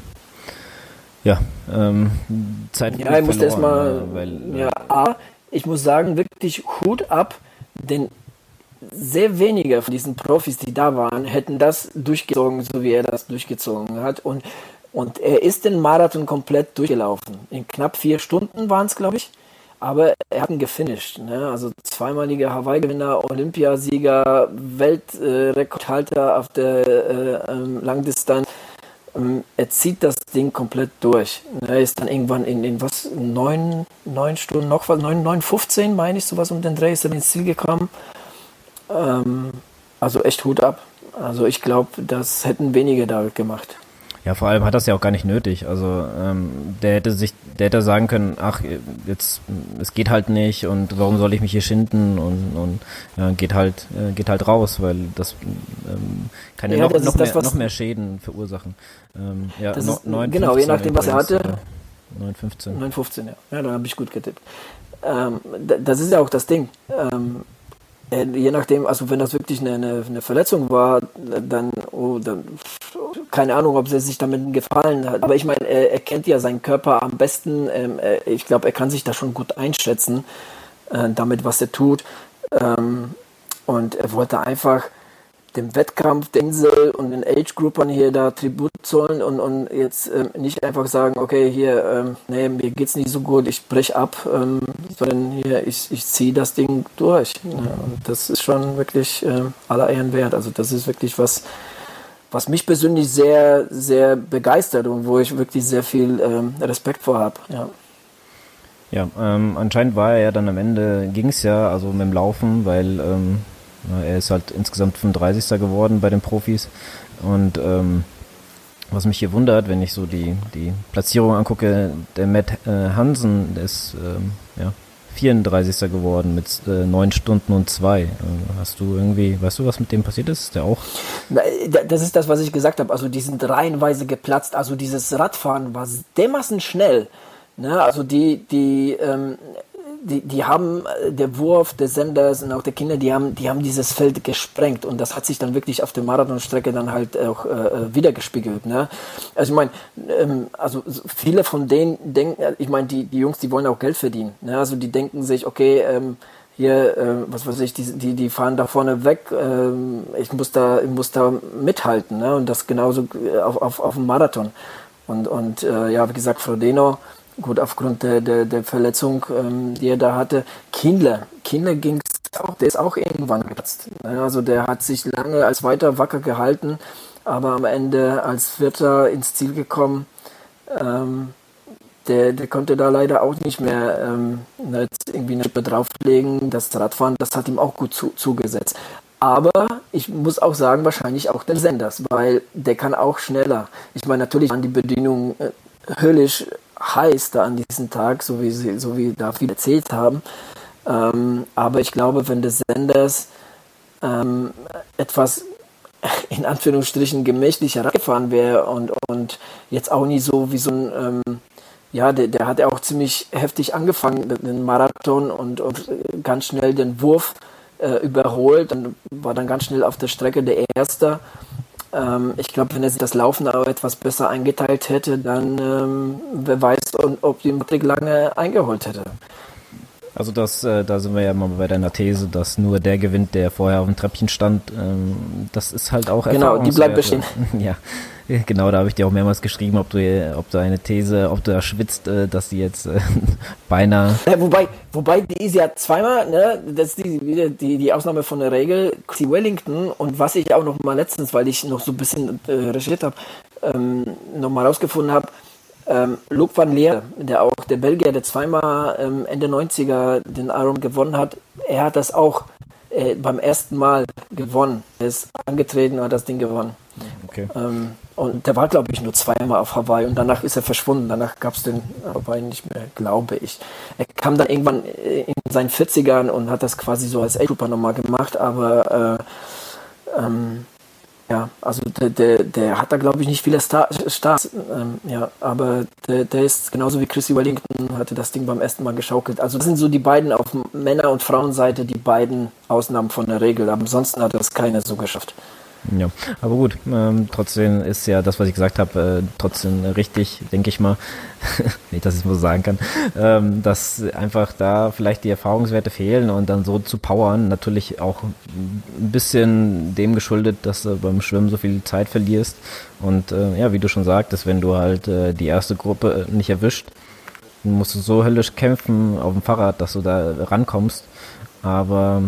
ja, ähm, Zeit ja, ich musste erstmal, weil, ja, A, ich muss sagen, wirklich Hut ab, denn sehr wenige von diesen Profis, die da waren, hätten das durchgezogen, so wie er das durchgezogen hat. Und Und er ist den Marathon komplett durchgelaufen. In knapp vier Stunden waren es, glaube ich. Aber er hat ihn gefinisht. Ne? Also zweimaliger Hawaii-Gewinner, Olympiasieger, Weltrekordhalter äh, auf der äh, ähm, Langdistanz. Ähm, er zieht das Ding komplett durch. Er ist dann irgendwann in, in was, neun, neun Stunden, noch was, neun, neun, fünfzehn, meine ich, sowas um den Dreh, ist er ins Ziel gekommen. Ähm, also echt Hut ab. Also ich glaube, das hätten wenige da gemacht. Ja, vor allem hat das ja auch gar nicht nötig. Also ähm, der hätte sich, der hätte sagen können, ach, jetzt es geht halt nicht und warum soll ich mich hier schinden und und ja, geht halt äh, geht halt raus, weil das ähm, kann ja, ja noch, noch, das, mehr, noch mehr Schäden verursachen. Ähm, ja, das no, ist, neun, genau, je nachdem, was er hatte. neun fünfzehn. neun fünfzehn, ja. Ja, da habe ich gut getippt. Ähm, das ist ja auch das Ding. Ähm, Je nachdem, also wenn das wirklich eine, eine, eine Verletzung war, dann, oh, dann, keine Ahnung, ob er sich damit gefallen hat. Aber ich meine, er, er kennt ja seinen Körper am besten. Ähm, er, ich glaube, er kann sich da schon gut einschätzen, äh, damit, was er tut. Ähm, und er wollte einfach dem Wettkampf der Insel und den Age-Groupern hier da Tribut zollen und, und jetzt ähm, nicht einfach sagen, okay, hier, ähm, nee, mir geht's nicht so gut, ich brech ab, ähm, sondern hier, ich, ich ziehe das Ding durch. Ja, und das ist schon wirklich ähm, aller Ehren wert. Also das ist wirklich was, was mich persönlich sehr, sehr begeistert und wo ich wirklich sehr viel ähm, Respekt vor habe. Ja. Ja, ähm, anscheinend war er ja dann am Ende, ging's ja, also mit dem Laufen, weil ähm, er ist halt insgesamt fünfunddreißigster geworden bei den Profis und ähm, was mich hier wundert, wenn ich so die die Platzierung angucke, der Matt äh, Hansen, der ist ähm, ja, vierunddreißigster geworden mit äh, neun Stunden und zwei. Äh, hast du irgendwie, weißt du, was mit dem passiert ist? Ist der auch? Das ist das, was ich gesagt habe. Also die sind reihenweise geplatzt. Also dieses Radfahren war dermaßen schnell. Ne? Also die die ähm, Die, die haben, der Wurf des Senders und auch der Kinder, die haben, die haben dieses Feld gesprengt und das hat sich dann wirklich auf der Marathonstrecke dann halt auch äh, wiedergespiegelt. Ne? Also ich meine, ähm, also viele von denen denken, ich meine, die, die Jungs, die wollen auch Geld verdienen. Ne? Also die denken sich, okay, ähm, hier, äh, was weiß ich, die, die, die fahren da vorne weg, ähm, ich muss da, ich muss da mithalten, ne? Und das genauso auf, auf, auf dem Marathon. Und, und äh, ja, wie gesagt, Frodeno, gut, aufgrund der, der, der Verletzung, ähm, die er da hatte. Kindler, Kindler ging es auch, der ist auch irgendwann geplatzt. Also der hat sich lange als weiter wacker gehalten, aber am Ende als Vierter ins Ziel gekommen. Ähm, der, der konnte da leider auch nicht mehr ähm, jetzt irgendwie eine Schippe drauflegen. Das Radfahren, das hat ihm auch gut zu, zugesetzt. Aber ich muss auch sagen, wahrscheinlich auch den Senders, weil der kann auch schneller. Ich meine, natürlich waren die Bedingungen äh, höllisch heiß da an diesem Tag, so wie sie, so wie da viele erzählt haben. Ähm, aber ich glaube, wenn der Senders ähm, etwas in Anführungsstrichen gemächlicher gefahren wäre und, und jetzt auch nicht so wie so ein, ähm, ja, der, der hat ja auch ziemlich heftig angefangen, den Marathon und, und ganz schnell den Wurf äh, überholt und war dann ganz schnell auf der Strecke der Erste. Ich glaube, wenn er sich das Laufen auch etwas besser eingeteilt hätte, dann ähm, wer weiß, ob die Patrick lange eingeholt hätte. Also das, äh, da sind wir ja mal bei deiner These, dass nur der gewinnt, der vorher auf dem Treppchen stand. Ähm, das ist halt auch Genau, die bleibt bestehen. Ja, genau, da habe ich dir auch mehrmals geschrieben, ob du, ob du eine These, ob du da schwitzt, äh, dass die jetzt äh, beinahe... Ja, wobei, wobei, die ist ja zweimal, ne, das ist die, wieder die, die Ausnahme von der Regel, Chrissy Wellington, und was ich auch noch mal letztens, weil ich noch so ein bisschen äh, recherchiert habe, ähm, noch mal rausgefunden habe, Ähm, Luc van Leer, der auch der Belgier, der zweimal ähm, Ende neunziger den Iron gewonnen hat, er hat das auch äh, beim ersten Mal gewonnen. Er ist angetreten und hat das Ding gewonnen. Okay. Ähm, und der war, glaube ich, nur zweimal auf Hawaii und danach ist er verschwunden. Danach gab es den Hawaii nicht mehr, glaube ich. Er kam dann irgendwann in seinen vierzigern und hat das quasi so als A-Trooper nochmal gemacht, aber äh, ähm, ja, also der, der, der hat da, glaube ich, nicht viele Star, Stars, ähm, ja, aber der, der ist genauso wie Chrissy Wellington, hatte das Ding beim ersten Mal geschaukelt. Also das sind so die beiden auf Männer- und Frauenseite, die beiden Ausnahmen von der Regel, aber ansonsten hat das keiner so geschafft. Ja, aber gut, ähm, trotzdem ist ja das, was ich gesagt habe, äh, trotzdem richtig, denke ich mal, nicht, dass ich es so sagen kann, ähm, dass einfach da vielleicht die Erfahrungswerte fehlen und dann so zu powern, natürlich auch ein bisschen dem geschuldet, dass du beim Schwimmen so viel Zeit verlierst und äh, ja, wie du schon sagtest, wenn du halt äh, die erste Gruppe nicht erwischt, dann musst du so höllisch kämpfen auf dem Fahrrad, dass du da rankommst, aber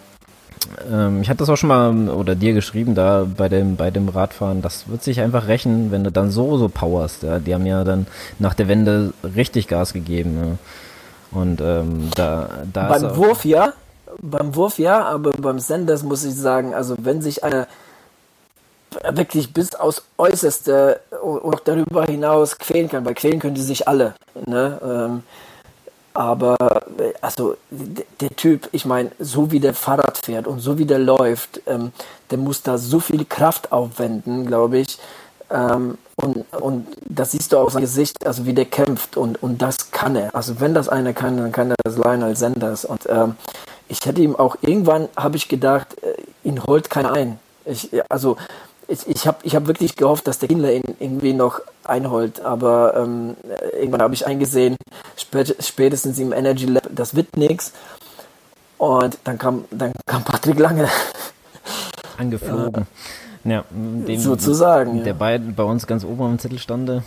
ich hatte das auch schon mal oder dir geschrieben, da bei dem bei dem Radfahren, das wird sich einfach rächen, wenn du dann so, so powerst. Ja. Die haben ja dann nach der Wende richtig Gas gegeben. Ja. Und ähm, da, da Beim Wurf ja, beim Wurf ja, aber beim Sanders muss ich sagen, also wenn sich einer wirklich bis aufs Äußerste und auch darüber hinaus quälen kann, weil quälen können die sich alle, ne? Ähm, Aber, also, der Typ, ich meine, so wie der Fahrrad fährt und so wie der läuft, ähm, der muss da so viel Kraft aufwenden, glaube ich. Ähm, und, und das siehst du auch sein Gesicht, also wie der kämpft und, und das kann er. Also wenn das einer kann, dann kann er das Lionel Sanders. Und ähm, ich hätte ihm auch, irgendwann habe ich gedacht, äh, ihn holt keiner ein. Ich, also, Ich, ich habe ich hab wirklich gehofft, dass der Kindler ihn irgendwie noch einholt, aber ähm, irgendwann habe ich eingesehen, spät, spätestens im Energy Lab, das wird nichts. Und dann kam, dann kam Patrick Lange. Angeflogen. Ja, ja dem, sozusagen. Der ja. bei, bei uns ganz oben am Zettel stande.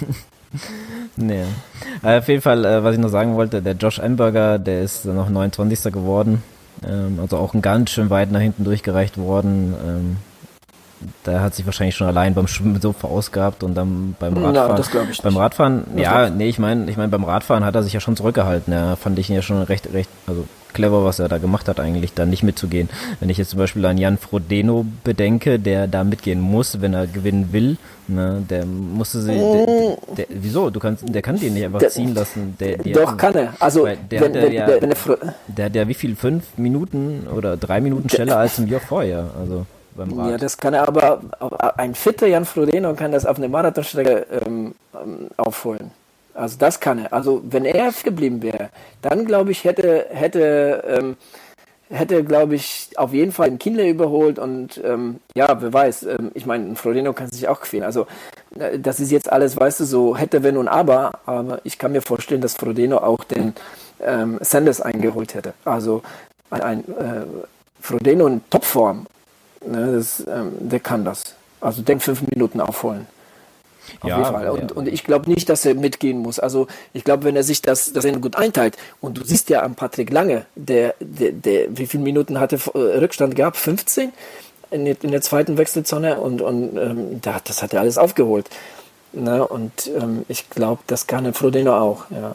Nee. Äh, auf jeden Fall, äh, was ich noch sagen wollte, der Josh Amberger, der ist noch neunundzwanzigster geworden. Ähm, also auch ein ganz schön weit nach hinten durchgereicht worden. Ähm, Der hat sich wahrscheinlich schon allein beim Schwimmen so verausgabt und dann beim Radfahren. Ja, das glaube ich beim nicht. Radfahren, das ja, nee, ich meine, ich meine, beim Radfahren hat er sich ja schon zurückgehalten. Ja, fand ich ihn ja schon recht, recht, also clever, was er da gemacht hat, eigentlich, da nicht mitzugehen. Wenn ich jetzt zum Beispiel an Jan Frodeno bedenke, der da mitgehen muss, wenn er gewinnen will, ne, der musste sie, der, der, wieso? Du kannst, der kann den nicht einfach der, ziehen lassen. Der, der doch, kann er. Also, der, wenn, hat wenn, ja, wenn, wenn er, der hat ja wie viel? Fünf Minuten oder drei Minuten schneller als im Jahr vorher, also. Ja, das kann er aber, ein fitter Jan Frodeno kann das auf eine Marathonstrecke ähm, aufholen. Also das kann er. Also wenn er geblieben wäre, dann glaube ich, hätte, hätte, ähm, hätte glaube ich, auf jeden Fall den Kindler überholt und ähm, ja, wer weiß, ähm, ich meine, Frodeno kann sich auch quälen. Also äh, das ist jetzt alles, weißt du, so hätte, wenn und aber, aber ich kann mir vorstellen, dass Frodeno auch den ähm, Sanders eingeholt hätte. Also ein, ein äh, Frodeno in Topform. Ne, das, ähm, der kann das. Also denk fünf Minuten aufholen. Auf ja, jeden Fall. Und, ja. und ich glaube nicht, dass er mitgehen muss. Also ich glaube, wenn er sich das, das gut einteilt, und du siehst ja an Patrick Lange, der, der, der wie viele Minuten hatte Rückstand gehabt? fünfzehn in, in der zweiten Wechselzone und, und ähm, das hat er alles aufgeholt. Ne, und ähm, ich glaube, das kann der Frodeno auch. Ja.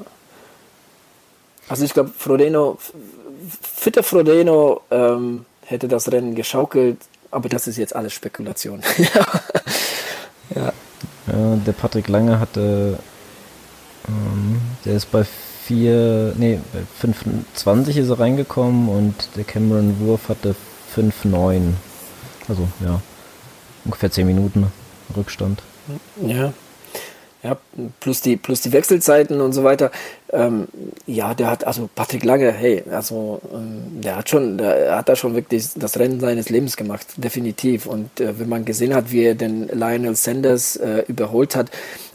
Also ich glaube, Frodeno, fitter Frodeno ähm, hätte das Rennen geschaukelt, aber das ist jetzt alles Spekulation. ja. Ja, der Patrick Lange hatte, ähm, der ist bei vier, nee, bei fünf zwanzig ist er reingekommen und der Cameron Wurf hatte fünf neun. Also, ja, ungefähr zehn Minuten Rückstand. Ja. Ja, plus die, plus die Wechselzeiten und so weiter. Ähm, ja, der hat, also Patrick Lange, hey, also ähm, der hat schon, der hat da schon wirklich das Rennen seines Lebens gemacht, definitiv. Und äh, wenn man gesehen hat, wie er den Lionel Sanders äh, überholt hat,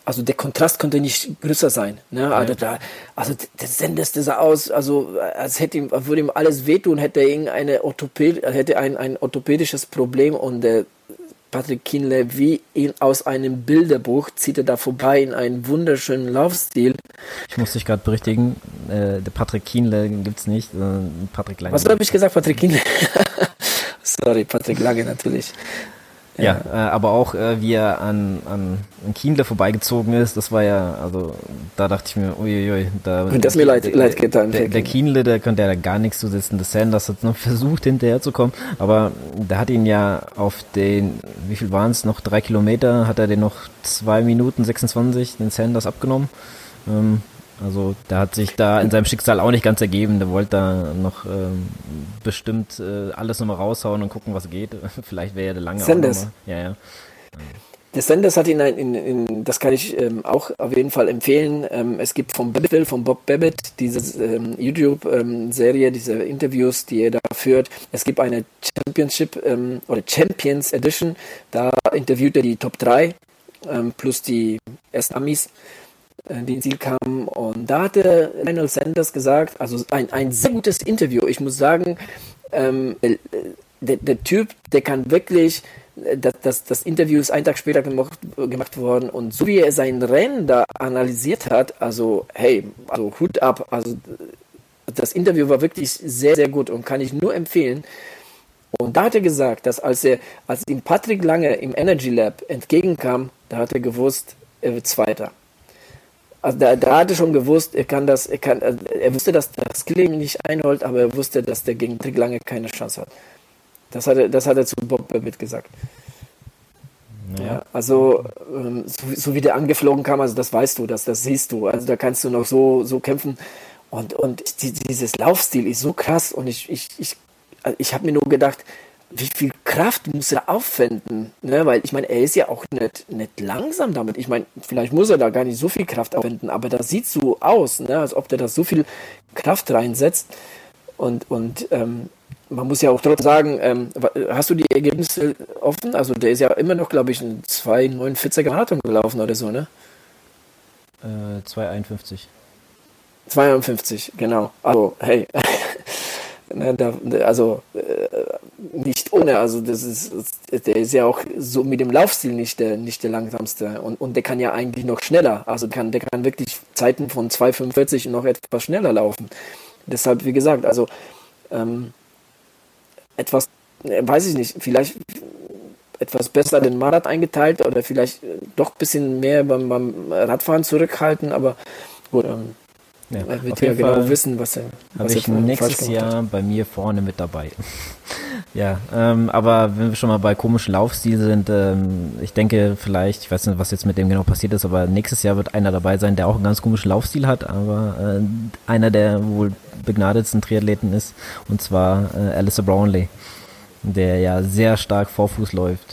also der Kontrast konnte nicht größer sein. Ne? Also, da, also der Sanders, der sah aus, also als hätte ihm, würde ihm alles wehtun, hätte er irgendeine Orthopäd, hätte ein, ein orthopädisches Problem und der Patrick Kienle wie ihn aus einem Bilderbuch zieht er da vorbei in einen wunderschönen Laufstil. Ich muss dich gerade berichtigen, äh, der Patrick Kienle gibt's nicht, äh, Patrick Lange. Was habe ich gesagt, Patrick Kienle? Sorry, Patrick Lange natürlich. Ja, ja äh, aber auch äh, wie er an, an, an Kienle vorbeigezogen ist, das war ja, also da dachte ich mir, uiuiui, da und das mir leid, der, leid getan. Der, der Kienle, der konnte ja da gar nichts zu sitzen. Der Sanders hat noch versucht, hinterherzukommen, aber der hat ihn ja auf den, wie viel waren es, noch drei Kilometer, hat er den noch zwei Minuten sechsundzwanzig den Sanders abgenommen. Ähm, Also der hat sich da in seinem Schicksal auch nicht ganz ergeben. Der wollte da noch ähm, bestimmt äh, alles nochmal raushauen und gucken, was geht. Vielleicht wäre ja der lange Sanders. auch nochmal. Ja, ja. Der Sanders hat ihn, in, in, in, das kann ich ähm, auch auf jeden Fall empfehlen. Ähm, es gibt vom Babbitt, von Bob Babbitt, diese ähm, YouTube-Serie, ähm, diese Interviews, die er da führt. Es gibt eine Championship ähm, oder Champions Edition. Da interviewt er die Top drei ähm, plus die ersten Amis, die ins Ziel kamen. Und da hatte Lionel Sanders gesagt, also ein, ein sehr gutes Interview. Ich muss sagen, ähm, der, der Typ, der kann wirklich, das, das, das Interview ist einen Tag später gemacht, gemacht worden und so wie er sein Rennen da analysiert hat, also hey, also Hut ab, also das Interview war wirklich sehr, sehr gut und kann ich nur empfehlen. Und da hat er gesagt, dass als er, als ihm Patrick Lange im Energy Lab entgegenkam, da hat er gewusst, er wird Zweiter. Also da, da hatte schon gewusst, er kann das, er kann, er wusste, dass das Killing nicht einholt, aber er wusste, dass der gegen Patrick Lange keine Chance hat. Das hat er, das hat er zu Bob Babbitt gesagt. Ja, ja also ähm, so, so wie der angeflogen kam, also das weißt du, das, das siehst du. Also da kannst du noch so, so kämpfen. Und, und die, dieses Laufstil ist so krass. Und ich, ich, ich, ich habe mir nur gedacht, wie viel Kraft muss er aufwenden? Ne? Weil ich meine, er ist ja auch nicht, nicht langsam damit. Ich meine, vielleicht muss er da gar nicht so viel Kraft aufwenden, aber das sieht so aus, ne? Als ob der da so viel Kraft reinsetzt. Und, und ähm, man muss ja auch trotzdem sagen, ähm, hast du die Ergebnisse offen? Also der ist ja immer noch, glaube ich, ein zwei neunundvierziger Marathon gelaufen oder so, ne? Äh, zwei einundfünfzig. zwei einundfünfzig, genau. Also, hey. Ne, da, also äh, nicht ohne, also das ist, der ist ja auch so mit dem Laufstil nicht der, nicht der langsamste und, und der kann ja eigentlich noch schneller, also kann, der kann wirklich Zeiten von zwei fünfundvierzig noch etwas schneller laufen. Deshalb, wie gesagt, also ähm, etwas, äh, weiß ich nicht, vielleicht etwas besser den Marathon eingeteilt oder vielleicht doch ein bisschen mehr beim, beim Radfahren zurückhalten, aber gut, ähm, ja, er wird auf ja jeden genau Fall wissen, was er habe ich nächstes Jahr bei mir vorne mit dabei. Ja, ähm, aber wenn wir schon mal bei komischen Laufstil sind, ähm, ich denke vielleicht, ich weiß nicht, was jetzt mit dem genau passiert ist, aber nächstes Jahr wird einer dabei sein, der auch einen ganz komischen Laufstil hat, aber äh, einer der wohl begnadetsten Triathleten ist, und zwar äh, Alistair Brownlee, der ja sehr stark Vorfuß läuft.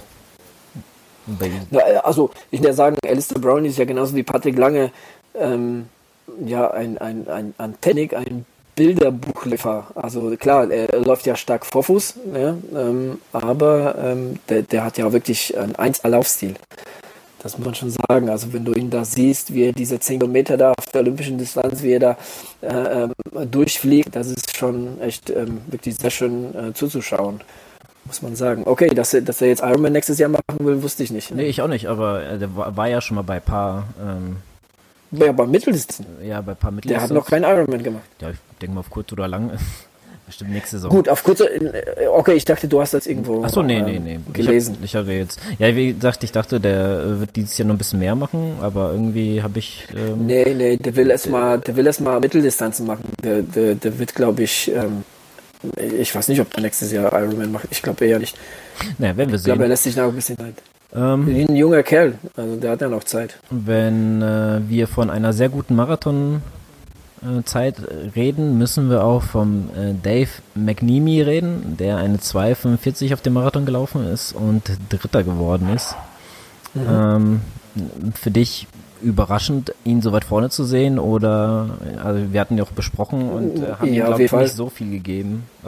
Also, ich würde sagen, Alistair Brownlee ist ja genauso wie Patrick Lange, ähm, ja, ein, ein, ein, an Technik, ein Bilderbuchläufer. Also klar, er läuft ja stark Vorfuß, ne? ähm, aber ähm, der, der hat ja wirklich einen eins A-Laufstil. Das muss man schon sagen. Also wenn du ihn da siehst, wie er diese zehn Kilometer da auf der olympischen Distanz, wie er da äh, ähm, durchfliegt, das ist schon echt ähm, wirklich sehr schön äh, zuzuschauen. Muss man sagen. Okay, dass er, dass er jetzt Ironman nächstes Jahr machen will, wusste ich nicht. Ne? Nee, ich auch nicht, aber äh, der war, war ja schon mal bei paar ähm Ja, bei Mitteldistanz. Ja, bei ein paar Mitteldistanz. Der hat noch keinen Ironman gemacht. Ja, ich denke mal auf kurz oder lang. Bestimmt nächste Saison. Gut, auf kurze. Okay, ich dachte, du hast das irgendwo Achso, nee, nee, nee. gelesen. Ich, hab, ich hatte jetzt. Ja, wie gesagt, ich dachte, der wird dieses Jahr noch ein bisschen mehr machen, aber irgendwie habe ich. Ähm, nee, nee, der will erstmal, der will erstmal Mitteldistanzen machen. Der, der, der wird, glaube ich, ähm, ich weiß nicht, ob der nächstes Jahr Ironman macht. Ich glaube eher nicht. Naja, werden wir sehen. Ich glaube, er lässt sich noch ein bisschen Zeit. Ähm, Wie ein junger Kerl, also der hat ja noch Zeit. Wenn äh, wir von einer sehr guten Marathon-Zeit äh, reden, müssen wir auch vom äh, Dave McNeamy reden, der eine zwei fünfundvierzig auf dem Marathon gelaufen ist und Dritter geworden ist. Mhm. Ähm, für dich überraschend, ihn so weit vorne zu sehen, oder, also wir hatten ja auch besprochen und äh, haben ja, ihm, glaube ich, Fall. nicht so viel gegeben. Also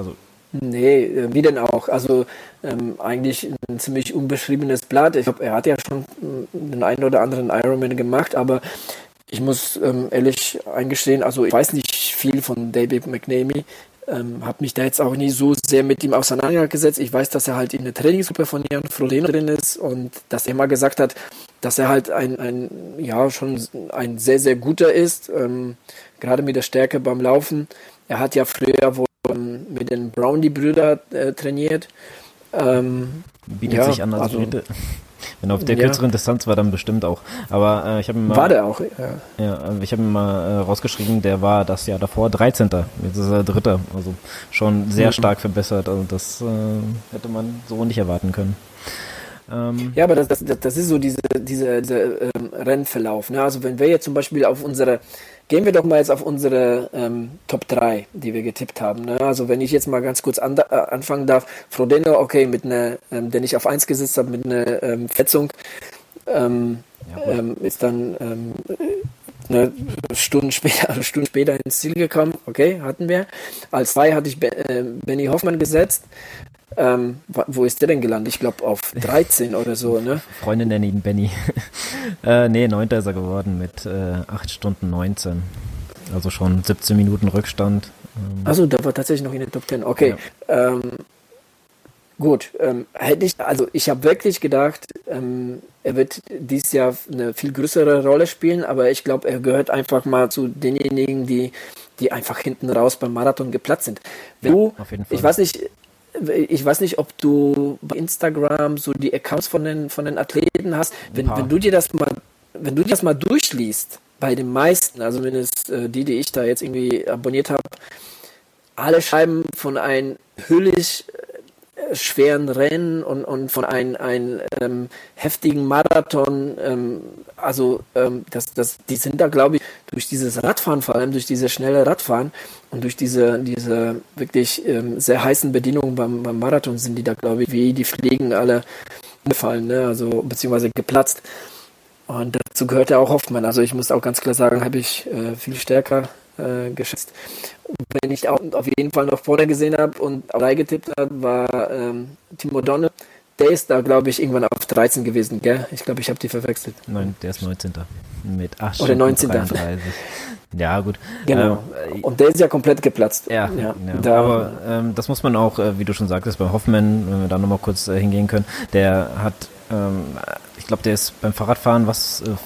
Nee, äh, wie denn auch? Also ähm, eigentlich ein ziemlich unbeschriebenes Blatt. Ich glaube, er hat ja schon mm, den einen oder anderen Ironman gemacht, aber ich muss ähm, ehrlich eingestehen, also ich weiß nicht viel von David McNamee, ähm, habe mich da jetzt auch nie so sehr mit ihm auseinandergesetzt. Ich weiß, dass er halt in der Trainingsgruppe von Jan Frodeno drin ist und dass er mal gesagt hat, dass er halt ein, ein ja, schon ein sehr, sehr guter ist, ähm, gerade mit der Stärke beim Laufen. Er hat ja früher wohl ähm, mit den Brownlee-Brüdern äh, trainiert. Ähm, Bietet ja, sich an, also, also, bitte. Wenn er auf der ja. kürzeren Distanz war, dann bestimmt auch. Aber äh, ich habe mir mal, War der auch, ja. ja, ich habe mir mal äh, rausgeschrieben, der war das Jahr davor dreizehnter. Jetzt ist er Dritter. Also schon sehr Mhm. stark verbessert. Also das äh, hätte man so nicht erwarten können. Ähm, Ja, aber das, das, das ist so diese, diese, diese ähm, Rennverlauf. Ne? Also wenn wir jetzt zum Beispiel auf unsere, gehen wir doch mal jetzt auf unsere ähm, Top drei, die wir getippt haben. Ne? Also wenn ich jetzt mal ganz kurz an, äh, anfangen darf, Frodeno, okay, mit einer, ähm, den ich auf eins gesetzt habe, mit einer ähm, Fetzung, ähm, Ja, ähm, ist dann ähm, eine Stunde später, eine Stunde später ins Ziel gekommen. Okay, hatten wir. Als zwei hatte ich Be äh, Benny Hoffmann gesetzt. Ähm, wo ist der denn gelandet? Ich glaube auf dreizehn oder so, ne? Freunde nennen ihn Benny. äh, nee, neunter ist er geworden mit äh, acht Stunden neunzehn. Also schon siebzehn Minuten Rückstand. Ähm, Also da war tatsächlich noch in den Top zehn. Okay. Ja. Ähm, gut. Ähm, hätte ich, also ich habe wirklich gedacht, ähm, er wird dieses Jahr eine viel größere Rolle spielen, aber ich glaube, er gehört einfach mal zu denjenigen, die, die einfach hinten raus beim Marathon geplatzt sind. Wenn ja, du, auf jeden Fall. ich weiß nicht, ich weiß nicht, ob du bei Instagram so die Accounts von den, von den Athleten hast. Wenn, wenn du dir das mal, wenn du dir das mal durchliest, bei den meisten, also zumindest äh, die, die ich da jetzt irgendwie abonniert habe, alle schreiben von einem höllisch äh, schweren Rennen und, und von einem, einem ähm, heftigen Marathon. Ähm, also ähm, das, das, die sind da, glaube ich, durch dieses Radfahren, vor allem durch dieses schnelle Radfahren und durch diese, diese wirklich ähm, sehr heißen Bedingungen beim, beim Marathon sind die da, glaube ich, wie die Fliegen alle gefallen, ne? Also beziehungsweise geplatzt. Und dazu gehört ja auch Hoffmann. Also ich muss auch ganz klar sagen, habe ich äh, viel stärker äh, geschätzt. Wenn ich auch auf jeden Fall noch vorne gesehen habe und auch getippt habe, war ähm, Timo Donne. Der ist da, glaube ich, irgendwann auf dreizehn gewesen, gell? Ich glaube, ich habe die verwechselt. Nein, der ist neunzehnter. Mit acht Oder neunzehnter. dreiunddreißig. Ja, gut. Genau. Ähm, und der ist ja komplett geplatzt. Ja, ja, ja. Da, aber ähm, das muss man auch, äh, wie du schon sagtest, beim Hoffmann, wenn wir da nochmal kurz äh, hingehen können, der hat, ähm, ich glaube, der ist beim Fahrradfahren was äh,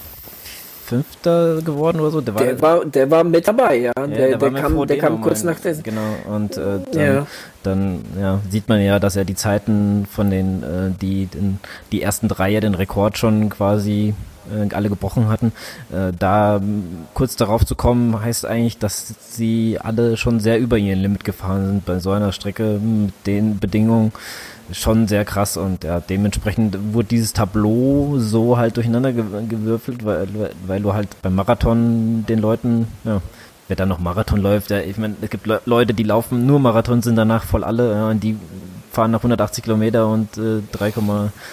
Fünfter geworden oder so. Der war, der war, der war mit dabei, ja. ja der, der, der, kam, der kam kurz nach der. Genau, und äh, dann, ja. dann ja, sieht man ja, dass er die Zeiten von den, äh, die den, die ersten drei ja den Rekord schon quasi äh, alle gebrochen hatten. Äh, da kurz darauf zu kommen, heißt eigentlich, dass sie alle schon sehr über ihren Limit gefahren sind bei so einer Strecke mit den Bedingungen. Schon sehr krass und ja, dementsprechend wurde dieses Tableau so halt durcheinander gewürfelt, weil, weil du halt beim Marathon den Leuten, ja, wer da noch Marathon läuft, ja, ich meine, es gibt Le- Leute, die laufen nur Marathon, sind danach voll alle, ja, und die fahren nach hundertachtzig Kilometer und äh, drei, äh,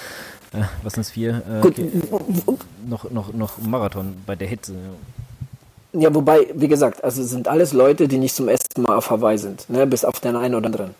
was sind es, vier, äh, Gut. noch, noch, noch Marathon bei der Hitze. Ja. Ja, wobei, wie gesagt, also es sind alles Leute, die nicht zum ersten Mal auf Hawaii sind, ne, bis auf den einen oder anderen.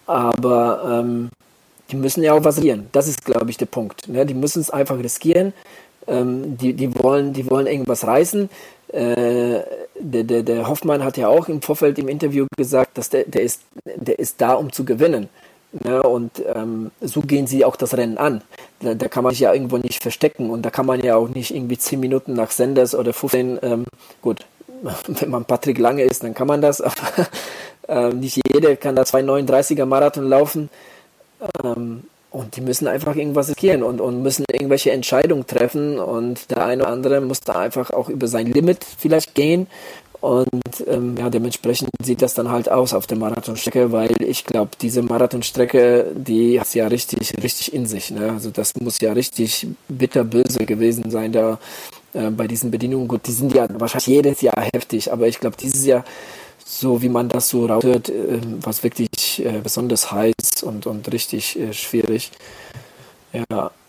Aber ähm, die müssen ja auch was riskieren. Das ist, glaube ich, der Punkt. Ne? Die müssen es einfach riskieren. Ähm, die, die, wollen, die wollen irgendwas reißen. Äh, der, der, der Hoffmann hat ja auch im Vorfeld im Interview gesagt, dass der, der, ist, der ist da, um zu gewinnen. Ne? Und ähm, so gehen sie auch das Rennen an. Da, da kann man sich ja irgendwo nicht verstecken. Und da kann man ja auch nicht irgendwie zehn Minuten nach Sanders oder fünfzehn, ähm, gut, wenn man Patrick Lange ist, dann kann man das. Aber äh, nicht jeder kann da zwei neununddreißiger Marathon laufen. Ähm, und die müssen einfach irgendwas riskieren und, und müssen irgendwelche Entscheidungen treffen und der eine oder andere muss da einfach auch über sein Limit vielleicht gehen und ähm, ja, dementsprechend sieht das dann halt aus auf der Marathonstrecke, weil ich glaube, diese Marathonstrecke, die hat ja richtig, richtig in sich, ne? Also das muss ja richtig bitterböse gewesen sein da äh, bei diesen Bedingungen. Gut, die sind ja wahrscheinlich jedes Jahr heftig, aber ich glaube, dieses Jahr, so wie man das so raushört, äh, war es wirklich äh, besonders heiß und, und richtig äh, schwierig. Ja,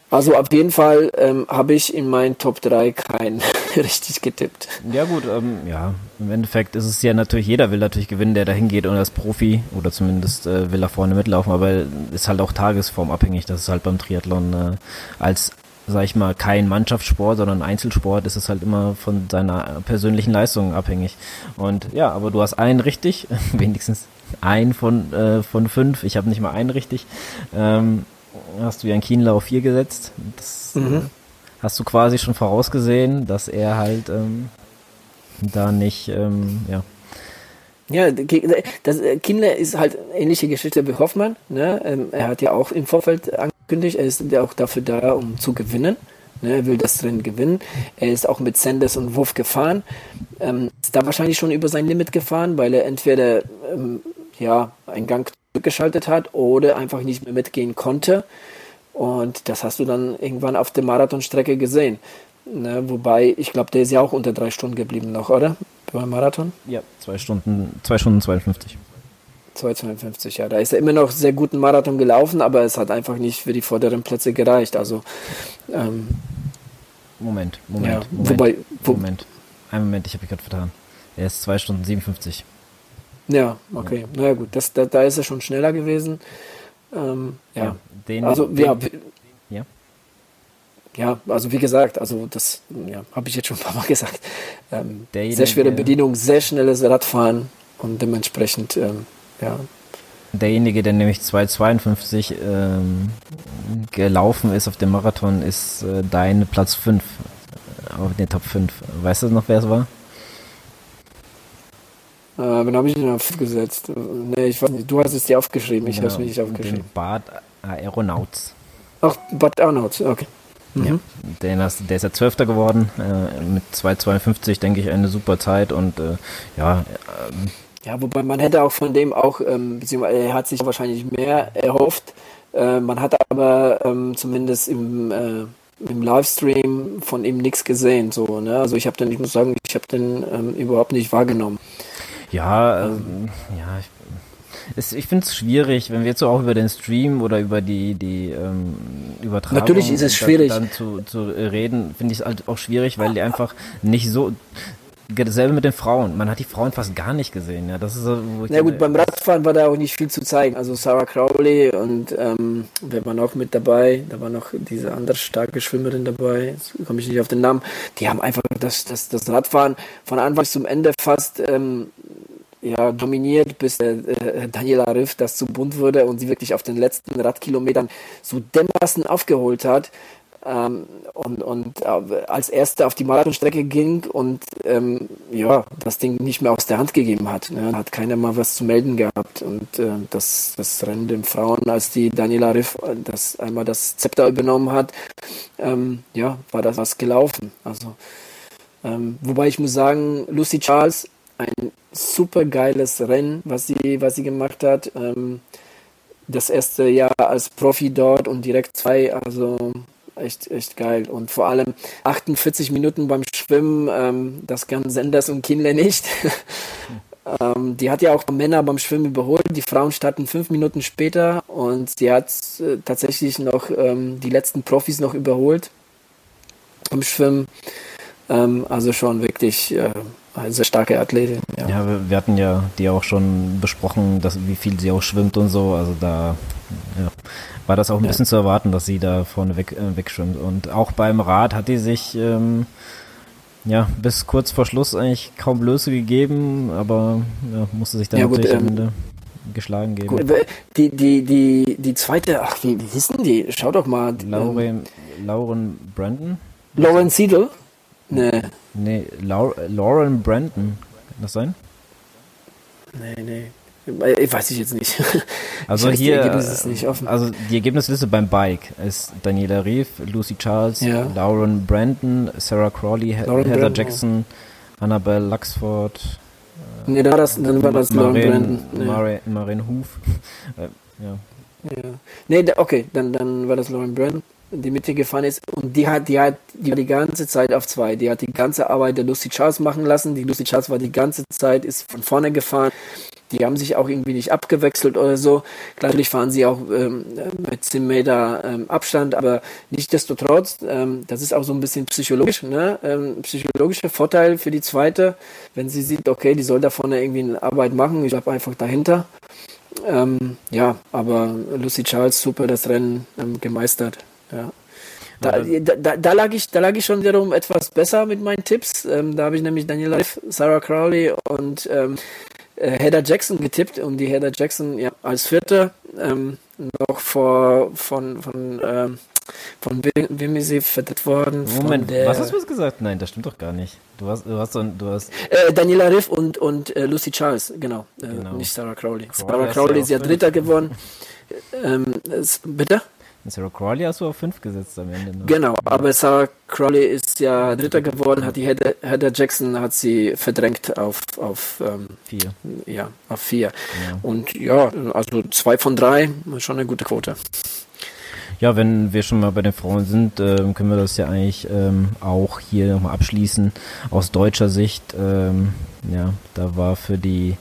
Also auf jeden Fall ähm, habe ich in meinen Top drei keinen richtig getippt. Ja gut, ähm, ja, im Endeffekt ist es ja natürlich, jeder will natürlich gewinnen, der da hingeht und als Profi oder zumindest äh, will er vorne mitlaufen, aber ist halt auch tagesformabhängig, das ist halt beim Triathlon äh, als, sag ich mal, kein Mannschaftssport, sondern Einzelsport, ist es halt immer von seiner persönlichen Leistung abhängig. Und ja, aber du hast einen richtig, wenigstens einen von, äh, von fünf, ich habe nicht mal einen richtig, ähm, hast du Jan Kienle auf vier gesetzt. Das mhm. hast du quasi schon vorausgesehen, dass er halt ähm, da nicht, ähm, ja. Ja, das, Kienle ist halt eine ähnliche Geschichte wie Hoffmann. Ne? Ähm, er hat ja auch im Vorfeld angekündigt, er ist ja auch dafür da, um zu gewinnen. Ne? Er will das Rennen gewinnen. Er ist auch mit Sanders und Wurf gefahren. Ähm, ist da wahrscheinlich schon über sein Limit gefahren, weil er entweder ähm, ja, einen Gang zurückgeschaltet hat oder einfach nicht mehr mitgehen konnte. Und das hast du dann irgendwann auf der Marathonstrecke gesehen. Ne, wobei, ich glaube, der ist ja auch unter drei Stunden geblieben noch, oder? Beim Marathon? Ja, zwei Stunden, zwei Stunden zweiundfünfzig. zwei zweiundfünfzig, ja. Da ist er immer noch sehr guten Marathon gelaufen, aber es hat einfach nicht für die vorderen Plätze gereicht. Also, ähm, Moment, Moment, ja, Moment, wobei, wo, Moment. Einen Moment, ich habe mich gerade vertan. Er ist zwei Stunden siebenundfünfzig. Ja, okay. Na ja, gut, das, da, da ist er schon schneller gewesen. Ähm, ja. ja, den, also, den, ja, ja. Ja, also wie gesagt, also das ja, habe ich jetzt schon ein paar Mal gesagt. Ähm, sehr schwere Bedienung, sehr schnelles Radfahren und dementsprechend, ähm, ja. Derjenige, der nämlich zwei zweiundfünfzig ähm, gelaufen ist auf dem Marathon, ist äh, dein Platz fünf auf den Top fünf. Weißt du noch, wer es war? Äh, wen habe ich denn aufgesetzt? Nee, ich weiß nicht. Du hast es dir aufgeschrieben, ich genau, habe es mir nicht aufgeschrieben. Den Bad Aeronauts. Ach, Bad Aeronauts, okay. Mhm. Ja, der, der ist ja Zwölfter geworden, äh, mit zwei zweiundfünfzig, denke ich, eine super Zeit und äh, ja. Ähm, ja, wobei man hätte auch von dem auch, ähm, beziehungsweise er hat sich wahrscheinlich mehr erhofft, äh, man hat aber ähm, zumindest im, äh, im Livestream von ihm nichts gesehen, so, ne? Also ich habe den, ich muss sagen, ich habe den ähm, überhaupt nicht wahrgenommen. Ja, ähm, ja, ich, es, ich finde es schwierig, wenn wir jetzt so auch über den Stream oder über die, die ähm, Übertragung Natürlich ist es schwierig. dann, dann zu, zu reden, finde ich es halt auch schwierig, weil die einfach nicht so, dasselbe mit den Frauen, man hat die Frauen fast gar nicht gesehen, ja, das ist so, wo ich Na gut, beim Radfahren war da auch nicht viel zu zeigen, also Sarah Crowley und ähm, wer war noch mit dabei, da war noch diese andere starke Schwimmerin dabei, jetzt komme ich nicht auf den Namen, die haben einfach das, das, das Radfahren von Anfang bis zum Ende fast ähm, ja, dominiert, bis äh, Daniela Ryf das zu bunt wurde und sie wirklich auf den letzten Radkilometern so dermaßen aufgeholt hat ähm, und, und äh, als Erste auf die Marathonstrecke ging und ähm, ja, das Ding nicht mehr aus der Hand gegeben hat. Ne? Hat keiner mal was zu melden gehabt und äh, das, das Rennen den Frauen, als die Daniela Ryf das einmal das Zepter übernommen hat, ähm, ja, war das was gelaufen. Also ähm, wobei ich muss sagen, Lucy Charles, ein super geiles Rennen, was sie, was sie gemacht hat. Ähm, das erste Jahr als Profi dort und direkt zwei, also echt, echt geil. Und vor allem achtundvierzig Minuten beim Schwimmen, ähm, das kann Sanders und Kienle nicht. ähm, die hat ja auch Männer beim Schwimmen überholt. Die Frauen starten fünf Minuten später und sie hat äh, tatsächlich noch ähm, die letzten Profis noch überholt beim Schwimmen. Ähm, also schon wirklich äh, eine sehr starke Athletin. Ja, ja wir, wir hatten ja die auch schon besprochen, dass, wie viel sie auch schwimmt und so. Also da ja, war das auch ein ja. bisschen zu erwarten, dass sie da vorne weg, äh, wegschwimmt. Und auch beim Rad hat die sich ähm, ja bis kurz vor Schluss eigentlich kaum Blöße gegeben, aber ja, musste sich dann ja, natürlich gut, am Ende ähm, geschlagen geben. Gut, die, die, die, die zweite, ach, wie, wie hieß denn die? Schau doch mal. Lauren, ähm, Lauren Brandon? Lauren Siedel? Nee. Nee, Lau- Lauren Brandon. Kann das sein? Nee, nee. Ich weiß ich jetzt nicht. Also ich hier, die Ergebnisse nicht offen. Also die Ergebnisliste beim Bike ist Daniela Ryf, Lucy Charles, ja. Lauren Brandon, Sarah Crawley, Lauren Heather Brandon, Jackson, ja. Annabelle Luxford. Äh, nee, da war das, dann war das Lauren Brandon. Nee. Maren, Maren Hoof. ja. ja. Nee, okay, dann, dann war das Lauren Brandon, die mit dir gefahren ist und die hat, die hat, die war die ganze Zeit auf zwei. Die hat die ganze Arbeit der Lucy Charles machen lassen. Die Lucy Charles war die ganze Zeit, ist von vorne gefahren. die haben sich auch irgendwie nicht abgewechselt oder so. Klar, natürlich fahren sie auch ähm, mit zehn Meter ähm, Abstand, aber nichtsdestotrotz, ähm, das ist auch so ein bisschen psychologisch, ne? Ähm, psychologischer Vorteil für die Zweite, wenn sie sieht, okay, die soll da vorne irgendwie eine Arbeit machen, ich bleibe einfach dahinter. Ähm, ja, aber Lucy Charles super das Rennen ähm, gemeistert, ja. Da, da, da, lag ich, da lag ich schon wiederum etwas besser mit meinen Tipps. Ähm, da habe ich nämlich Daniela Riff, Sarah Crowley und ähm, äh, Heather Jackson getippt und die Heather Jackson ja, als Vierte ähm, noch vor von von ähm, von wem ist sie verdammt worden? Moment, der, was hast du jetzt gesagt? Nein, das stimmt doch gar nicht. Du hast, du hast, so, du hast äh, Daniela Riff und und äh, Lucy Charles, genau, äh, genau. Nicht Sarah Crowley. Crowley Sarah Crowley ist ja Dritter geworden. ähm, es, bitte? Sarah Crowley hast du auf fünf gesetzt am Ende. Ne? Genau, aber Sarah Crowley ist ja Dritter geworden, hat die Heather, Heather Jackson hat sie verdrängt auf auf ähm, vier. Ja, auf vier. Ja. Und ja, also zwei von drei, schon eine gute Quote. Ja, wenn wir schon mal bei den Frauen sind, äh, können wir das ja eigentlich ähm, auch hier nochmal abschließen. Aus deutscher Sicht, ähm, ja, da war für die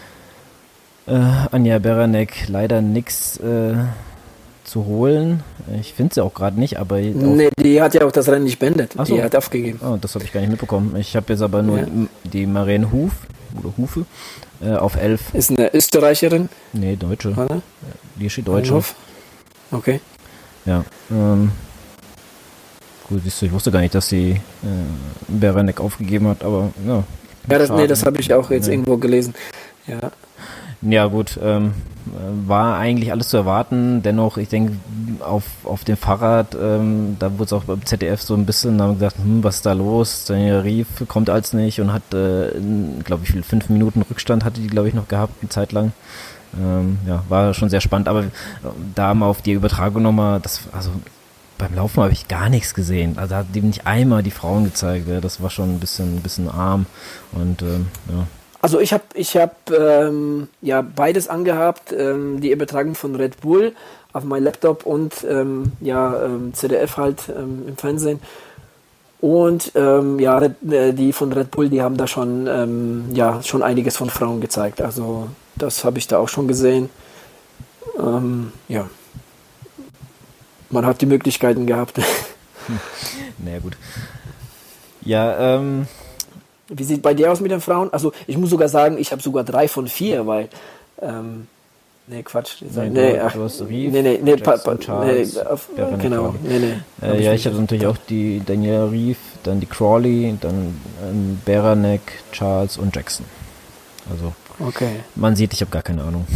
äh, Anja Beranek leider nichts äh, zu holen. Ich finde sie auch gerade nicht, aber... Nee, die hat ja auch das Rennen nicht beendet. Ach so. Die hat aufgegeben. Oh, das habe ich gar nicht mitbekommen. Ich habe jetzt aber nur ja. die Marianne Huf, oder Hufe, äh, auf elf. Ist eine Österreicherin? Nee, Deutsche. Warte. Die steht Deutsche. Okay. Ja, ähm... Gut, siehst du, ich wusste gar nicht, dass sie äh, Beranek aufgegeben hat, aber ja. Ja, das, nee, das habe ich auch jetzt nee. irgendwo gelesen. Ja. Ja gut, ähm, war eigentlich alles zu erwarten. Dennoch, ich denke, auf, auf dem Fahrrad, ähm, da wurde es auch beim Z D F so ein bisschen, da haben wir gesagt, hm, was ist da los? Daniela Rief kommt als nicht und hat, äh, glaube ich, fünf Minuten Rückstand hatte die, glaube ich, noch gehabt, eine Zeit lang. Ähm, ja, war schon sehr spannend, aber da mal auf die Übertragung nochmal, das, also beim Laufen habe ich gar nichts gesehen. Also hat die nicht einmal die Frauen gezeigt, ja, das war schon ein bisschen, ein bisschen arm und ähm, ja. Also ich habe ich hab, ähm, ja beides angehabt, ähm, die Übertragung von Red Bull auf mein Laptop und ähm, ja ähm, Z D F halt ähm, im Fernsehen. Und ähm, ja, die von Red Bull, die haben da schon ähm, ja schon einiges von Frauen gezeigt. Also das habe ich da auch schon gesehen. Ähm, ja, man hat die Möglichkeiten gehabt. Hm. Naja gut. Ja, ähm. Wie sieht bei dir aus mit den Frauen? Also ich muss sogar sagen, ich habe sogar drei von vier, weil ähm, nee, Quatsch. Nee, nee, du, ach, du hast Rief, nee, nee, nee, pa, pa, Charles, nee, auf, genau, nee, nee. Äh, hab ja, ich habe natürlich auch die Daniela Rief, dann die Crawley, dann ähm, Beranek, Charles und Jackson. Also, okay. Man sieht, ich habe gar keine Ahnung.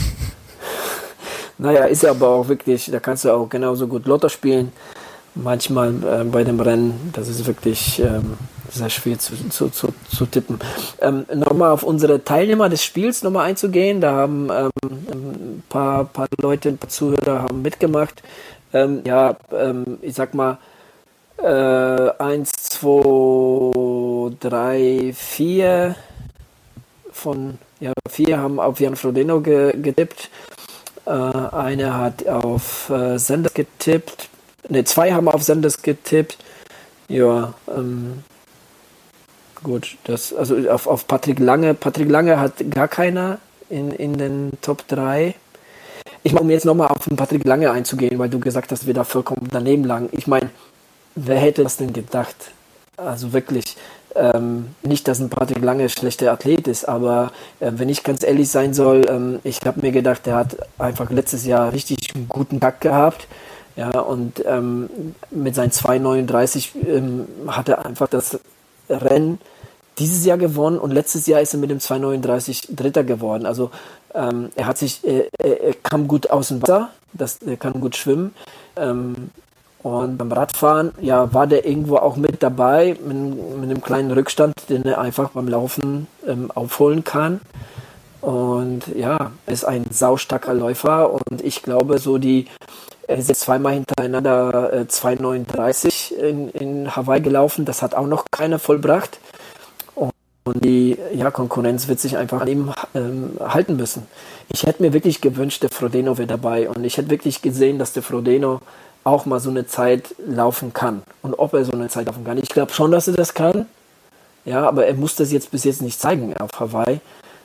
Naja, ist ja aber auch wirklich, da kannst du auch genauso gut Lotto spielen. Manchmal äh, bei dem Rennen, das ist wirklich ähm, sehr schwer zu, zu, zu, zu tippen. Ähm, nochmal auf unsere Teilnehmer des Spiels nochmal einzugehen, da haben ähm, ein paar, paar Leute, ein paar Zuhörer haben mitgemacht. Ähm, ja, ähm, ich sag mal, äh, eins, zwei, drei, vier von, ja, vier haben auf Jan Frodeno ge, getippt. Äh, eine hat auf äh, Senders getippt. Ne, zwei haben auf Senders getippt. Ja, ähm, gut, das, also auf, auf Patrick Lange. Patrick Lange hat gar keiner in, in den Top drei. Ich meine, um jetzt nochmal auf den Patrick Lange einzugehen, weil du gesagt hast, wir da vollkommen daneben lagen. Ich meine, wer hätte das denn gedacht? Also wirklich, ähm, nicht, dass ein Patrick Lange ein schlechter Athlet ist, aber äh, wenn ich ganz ehrlich sein soll, ähm, ich habe mir gedacht, der hat einfach letztes Jahr richtig einen guten Tag gehabt. Ja, und ähm, mit seinen zwei neununddreißig ähm, hat er einfach das Rennen dieses Jahr gewonnen und letztes Jahr ist er mit dem zwei neununddreißig Dritter geworden. Also ähm, er hat sich, äh, er kam gut aus dem Wasser, das, er kann gut schwimmen. Ähm, und beim Radfahren, ja, war der irgendwo auch mit dabei, mit, mit einem kleinen Rückstand, den er einfach beim Laufen ähm, aufholen kann. Und ja, er ist ein saustarker Läufer und ich glaube, so die er ist jetzt zweimal hintereinander äh, zwei neununddreißig in, in Hawaii gelaufen. Das hat auch noch keiner vollbracht. Und, und die ja, Konkurrenz wird sich einfach an ihm ähm, halten müssen. Ich hätte mir wirklich gewünscht, der Frodeno wäre dabei. Und ich hätte wirklich gesehen, dass der Frodeno auch mal so eine Zeit laufen kann. Und ob er so eine Zeit laufen kann. Ich glaube schon, dass er das kann. Ja, aber er muss das jetzt bis jetzt nicht zeigen auf Hawaii.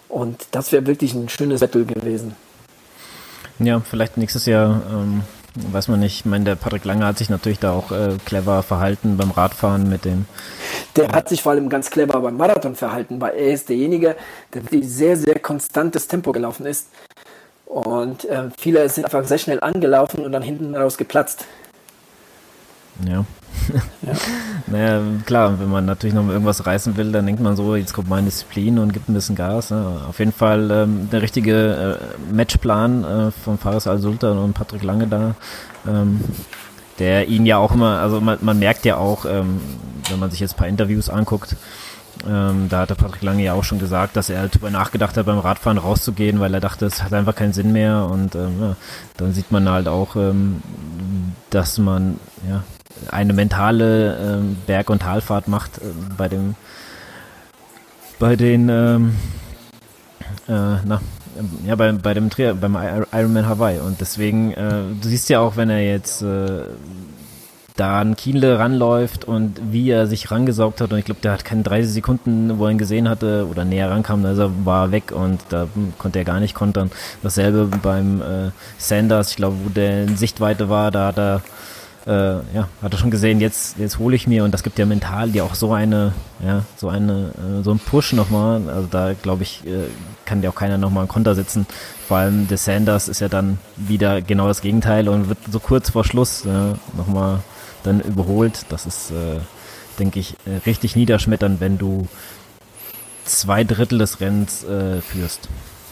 Und das wäre wirklich ein schönes Battle gewesen. Ja, vielleicht nächstes Jahr, ähm, weiß man nicht. Ich meine, der Patrick Lange hat sich natürlich da auch äh, clever verhalten beim Radfahren mit dem. Der hat sich vor allem ganz clever beim Marathon verhalten, weil er ist derjenige, der wirklich sehr, sehr konstantes Tempo gelaufen ist. Und äh, viele sind einfach sehr schnell angelaufen und dann hinten raus geplatzt. Ja. ja. Naja, klar, wenn man natürlich noch mal irgendwas reißen will, dann denkt man so, jetzt kommt meine Disziplin und gibt ein bisschen Gas. Ne? Auf jeden Fall ähm, der richtige äh, Matchplan äh, von Faris Al-Sultan und Patrick Lange da, ähm, der ihn ja auch immer, also man, man merkt ja auch, ähm, wenn man sich jetzt ein paar Interviews anguckt, ähm, da hat der Patrick Lange ja auch schon gesagt, dass er darüber nachgedacht hat, beim Radfahren rauszugehen, weil er dachte, es hat einfach keinen Sinn mehr und ähm, ja, dann sieht man halt auch, ähm, dass man ja eine mentale ähm, Berg- und Talfahrt macht äh, bei dem bei den ähm, äh, na ja bei, bei dem Tri- beim Ironman Hawaii und deswegen äh, du siehst ja auch, wenn er jetzt äh, da an Kienle ranläuft und wie er sich rangesaugt hat und ich glaube, der hat keine dreißig Sekunden, wo er ihn gesehen hatte oder näher rankam, also war er weg und da konnte er gar nicht kontern. Dasselbe beim äh, Sanders, ich glaube, wo der in Sichtweite war, da hat er Äh, ja, hat er schon gesehen, jetzt, jetzt hole ich mir und das gibt ja mental ja auch so eine, ja, so eine, äh, so einen Push nochmal, also da glaube ich, äh, kann dir auch keiner nochmal einen Konter setzen, vor allem der Sanders ist ja dann wieder genau das Gegenteil und wird so kurz vor Schluss äh, nochmal dann überholt, das ist, äh, denke ich, äh, richtig niederschmetternd, wenn du zwei Drittel des Rennens äh, führst.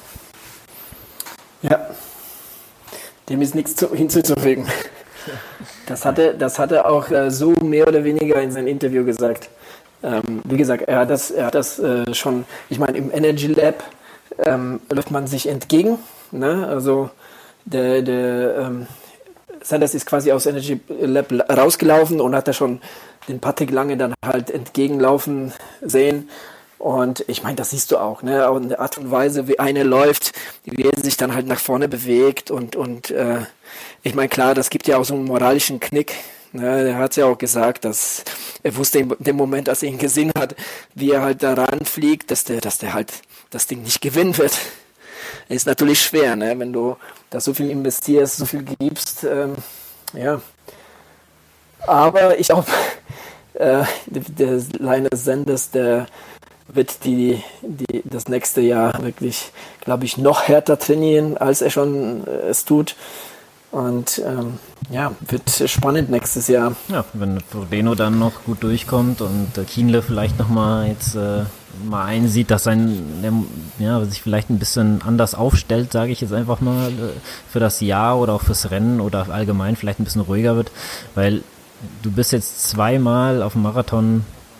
Ja, dem ist nichts zu, hinzuzufügen. Das hatte, das hat er auch äh, so mehr oder weniger in seinem Interview gesagt. Ähm, wie gesagt, er hat das, er hat das äh, schon, ich meine, im Energy Lab ähm, läuft man sich entgegen. Ne? Also der, der ähm, Sanders ist quasi aus Energy Lab rausgelaufen und hat da schon den Patrick Lange dann halt entgegenlaufen sehen. Und ich meine, das siehst du auch, ne? Auch in der Art und Weise, wie einer läuft, wie er sich dann halt nach vorne bewegt und, und äh, ich meine, klar, das gibt ja auch so einen moralischen Knick. Ne? Er hat ja auch gesagt, dass er wusste in dem Moment, als er ihn gesehen hat, wie er halt da ranfliegt, dass der, dass der halt das Ding nicht gewinnen wird. Ist natürlich schwer, ne? Wenn du da so viel investierst, so viel gibst, ähm, ja. Aber ich glaube, äh, der, der Linus Sanders, der wird die, die, das nächste Jahr wirklich, glaube ich, noch härter trainieren, als er schon äh, es tut. Und ähm, ja, wird spannend nächstes Jahr. Ja, wenn Frodeno dann noch gut durchkommt und äh, Kienle vielleicht nochmal jetzt äh, mal einsieht, dass sein, der, ja, sich vielleicht ein bisschen anders aufstellt, sage ich jetzt einfach mal, äh, für das Jahr oder auch fürs Rennen oder allgemein vielleicht ein bisschen ruhiger wird, weil du bist jetzt zweimal auf dem Marathon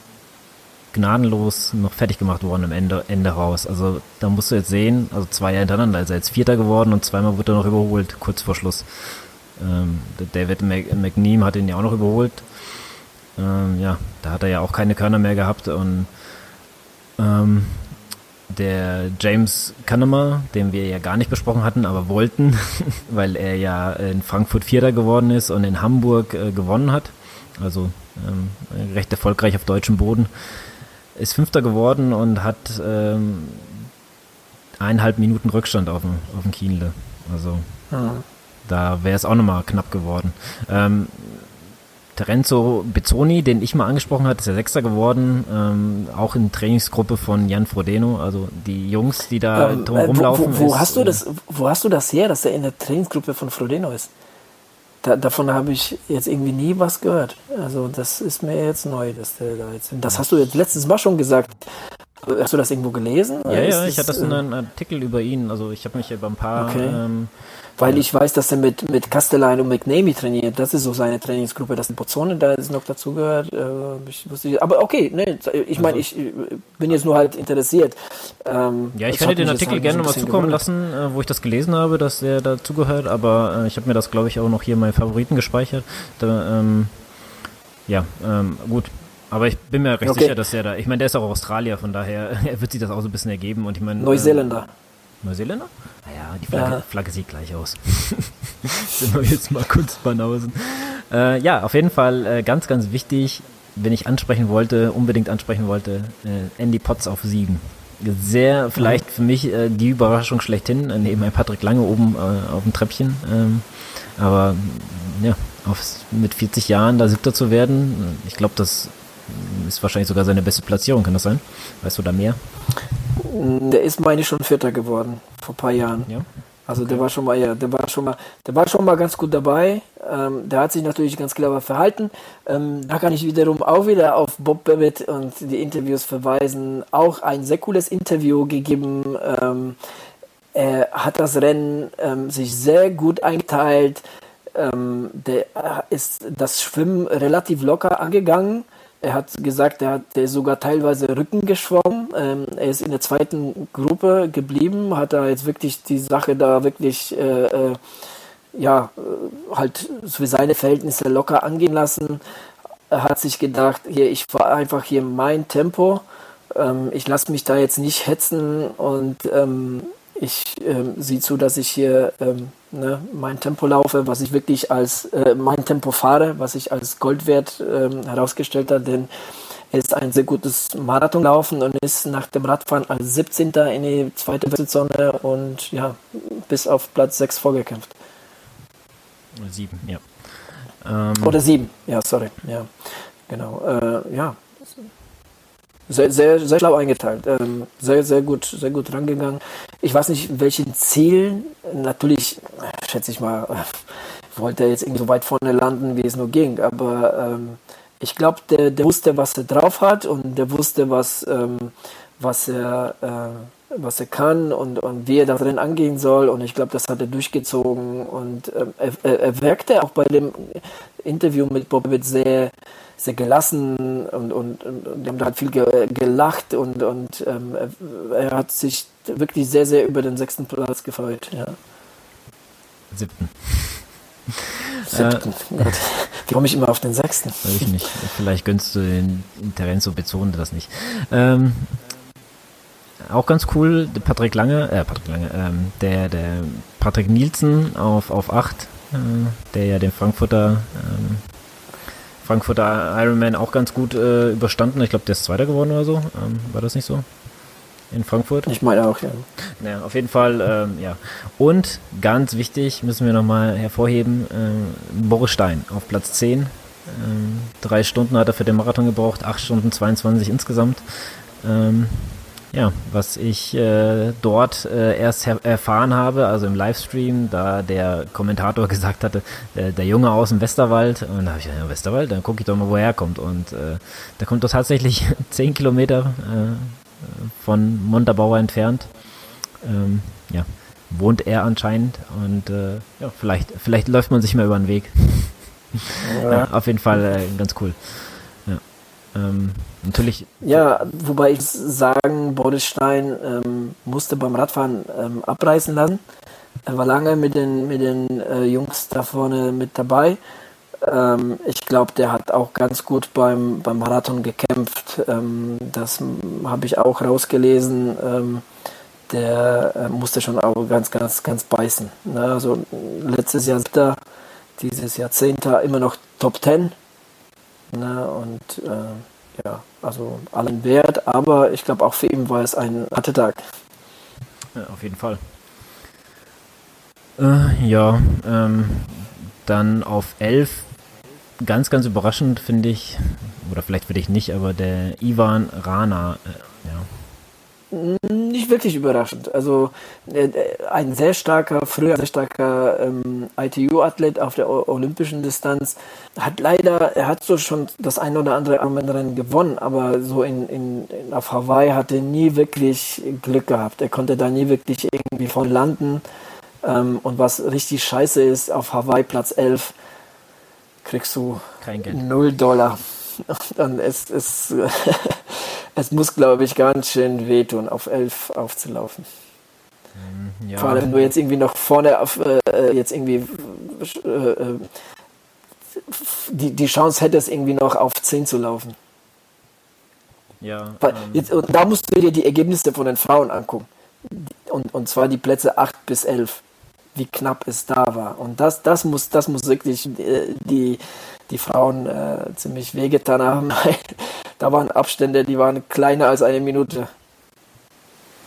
gnadenlos noch fertig gemacht worden im Ende, Ende raus. Also da musst du jetzt sehen, also zwei Jahre hintereinander, also jetzt Vierter geworden und zweimal wurde er noch überholt, kurz vor Schluss. Ähm, David McNeam hat ihn ja auch noch überholt. Ähm, ja, da hat er ja auch keine Körner mehr gehabt und ähm, der James Cunnama, den wir ja gar nicht besprochen hatten, aber wollten, weil er ja in Frankfurt Vierter geworden ist und in Hamburg äh, gewonnen hat, also ähm, recht erfolgreich auf deutschem Boden, ist Fünfter geworden und hat ähm, eineinhalb Minuten Rückstand auf dem, auf dem Kienle. Also mhm. da wäre es auch nochmal knapp geworden. Ähm, Terenzo Bezzoni, den ich mal angesprochen hatte, ist ja Sechster geworden, ähm, auch in Trainingsgruppe von Jan Frodeno, also die Jungs, die da ähm, drum rumlaufen. Wo, wo, wo, ist, hast du das, wo hast du das her, dass er in der Trainingsgruppe von Frodeno ist? Da, davon habe ich jetzt irgendwie nie was gehört. Also das ist mir jetzt neu, dass der da jetzt. Das hast du jetzt letztes Mal schon gesagt. Hast du das irgendwo gelesen? Ja, ja, das, ich hatte das in einem Artikel über ihn. Also ich habe mich über ein paar. Okay. Ähm, Weil ich weiß, dass er mit, mit Castellane und McNamee trainiert. Das ist so seine Trainingsgruppe. Dass Bozzone da ist noch dazugehört. Äh, ich wusste, aber okay, ne, ich meine, ich bin jetzt nur halt interessiert. Ähm, ja, ich könnte den Artikel gerne nochmal zukommen lassen, äh, wo ich das gelesen habe, dass er dazugehört. Aber äh, ich habe mir das, glaube ich, auch noch hier in meinen Favoriten gespeichert. Da, ähm, ja, ähm, gut. Aber ich bin mir recht okay. sicher, dass er da, ich meine, der ist auch Australier, von daher er wird sich das auch so ein bisschen ergeben. Und ich meine, Neuseeländer. Äh, Neuseeländer? Naja, die Flagge, ja. Flagge sieht gleich aus. Sind wir jetzt mal kurz Banausen. Äh, ja, auf jeden Fall äh, ganz, ganz wichtig, wenn ich ansprechen wollte, unbedingt ansprechen wollte, äh, Andy Potts auf sieben. sehr, vielleicht für mich äh, die Überraschung schlechthin, äh, neben einem Patrick Lange oben äh, auf dem Treppchen. Ähm, aber ja, aufs, mit vierzig Jahren da Siebter zu werden, ich glaube, das ist wahrscheinlich sogar seine beste Platzierung, kann das sein? Weißt du da mehr? Der ist, meine ich, schon Vierter geworden, vor ein paar Jahren. Ja. Also der war schon mal, ja, der war schon mal, der war schon mal ganz gut dabei. Ähm, der hat sich natürlich ganz clever verhalten. Ähm, da kann ich wiederum auch wieder auf Bob Babbitt und die Interviews verweisen. Auch ein sehr cooles Interview gegeben. Ähm, er hat das Rennen ähm, sich sehr gut eingeteilt. Ähm, der ist das Schwimmen relativ locker angegangen. Er hat gesagt, er hat der ist sogar teilweise Rücken geschwommen. Ähm, er ist in der zweiten Gruppe geblieben, hat da jetzt wirklich die Sache da wirklich äh, äh, ja halt für seine Verhältnisse locker angehen lassen. Er hat sich gedacht, hier ich fahre einfach hier mein Tempo. Ähm, ich lasse mich da jetzt nicht hetzen und ähm, ich ähm, sehe zu, dass ich hier ähm, ne, mein Tempo laufe, was ich wirklich als äh, mein Tempo fahre, was ich als Gold wert ähm, herausgestellt habe, denn er ist ein sehr gutes Marathonlaufen und ist nach dem Radfahren als siebzehnter in die zweite Wechselzone und ja, bis auf Platz sechs vorgekämpft. Sieben, ja. Ähm. Oder sieben, ja, sorry, ja, genau, äh, ja. Sehr, sehr, sehr schlau eingeteilt. Ähm, sehr, sehr gut, sehr gut rangegangen. Ich weiß nicht, welchen Zielen, natürlich, schätze ich mal, wollte er jetzt irgendwie so weit vorne landen, wie es nur ging, aber ähm, ich glaube, der, der wusste, was er drauf hat und der wusste, was, ähm, was er, äh, was er kann und, und wie er da drin angehen soll und ich glaube, das hat er durchgezogen und ähm, er, er wirkte auch bei dem Interview mit Bob Babbitt sehr sehr gelassen und, und, und die haben da halt viel ge, gelacht und, und ähm, er, er hat sich wirklich sehr, sehr über den sechsten Platz gefreut. Ja. Siebten. Siebten. Äh, Gott. Wie komme ich immer auf den sechsten? Weiß ich nicht. Vielleicht gönnst du den Terenzo Bezzone das nicht. Ähm, auch ganz cool, Patrick Lange, äh, Patrick Lange, ähm, der, der Patrick Nielsen auf, auf acht, äh, der ja den Frankfurter ähm, Frankfurter Ironman auch ganz gut äh, überstanden. Ich glaube, der ist Zweiter geworden oder so. Ähm, war das nicht so? In Frankfurt? Ich meine auch, ja. Naja, auf jeden Fall, ähm, ja. Und ganz wichtig, müssen wir nochmal hervorheben, äh, Boris Stein auf Platz zehn. Ähm, drei Stunden hat er für den Marathon gebraucht, acht Stunden zweiundzwanzig insgesamt. Ähm, ja, was ich äh, dort äh, erst her- erfahren habe, also im Livestream, da der Kommentator gesagt hatte, äh, der Junge aus dem Westerwald, und da habe ich gesagt, ja, Westerwald, dann gucke ich doch mal, wo er herkommt. Und äh, da kommt doch tatsächlich zehn Kilometer äh, von Montabaur entfernt. Ähm, ja, wohnt er anscheinend und äh, ja, vielleicht, vielleicht läuft man sich mal über den Weg. Ja. Ja, auf jeden Fall äh, ganz cool. Ja. Ähm, natürlich. Ja, wobei ich sagen, Boris Stein ähm, musste beim Radfahren ähm, abreißen lassen. Er war lange mit den, mit den äh, Jungs da vorne mit dabei. Ähm, ich glaube, der hat auch ganz gut beim, beim Marathon gekämpft. Ähm, das habe ich auch rausgelesen. Ähm, der äh, musste schon auch ganz, ganz, ganz beißen. Ne? Also letztes Jahr siebter, dieses Jahr zehnter, immer noch Top Ten. Ne? Und äh, ja, also allen wert, aber ich glaube auch für ihn war es ein harter Tag. Ja, auf jeden Fall. Äh, ja, ähm, dann auf elf, ganz, ganz überraschend finde ich, oder vielleicht für dich nicht, aber der Ivan Rana, äh, ja. Nicht wirklich überraschend. Also äh, ein sehr starker, früher sehr starker ähm, I T U-Athlet auf der o- olympischen Distanz. Hat leider, er hat so schon das ein oder andere Rennen gewonnen, aber so in, in, in auf Hawaii hat er nie wirklich Glück gehabt. Er konnte da nie wirklich irgendwie von landen. Ähm, und was richtig scheiße ist, auf Hawaii Platz elf kriegst du Kein Geld. null Dollar. Und es ist es muss, glaube ich, ganz schön wehtun, auf elf aufzulaufen. Ja. Vor allem, wenn du jetzt irgendwie noch vorne auf, äh, jetzt irgendwie äh, die, die Chance hättest, irgendwie noch auf zehn zu laufen. Ja. Weil Ähm, jetzt, und da musst du dir die Ergebnisse von den Frauen angucken. Und, und zwar die Plätze acht bis elf. Wie knapp es da war. Und das, das muss, das muss wirklich äh, die, die Frauen äh, ziemlich wehgetan haben. Da waren Abstände, die waren kleiner als eine Minute.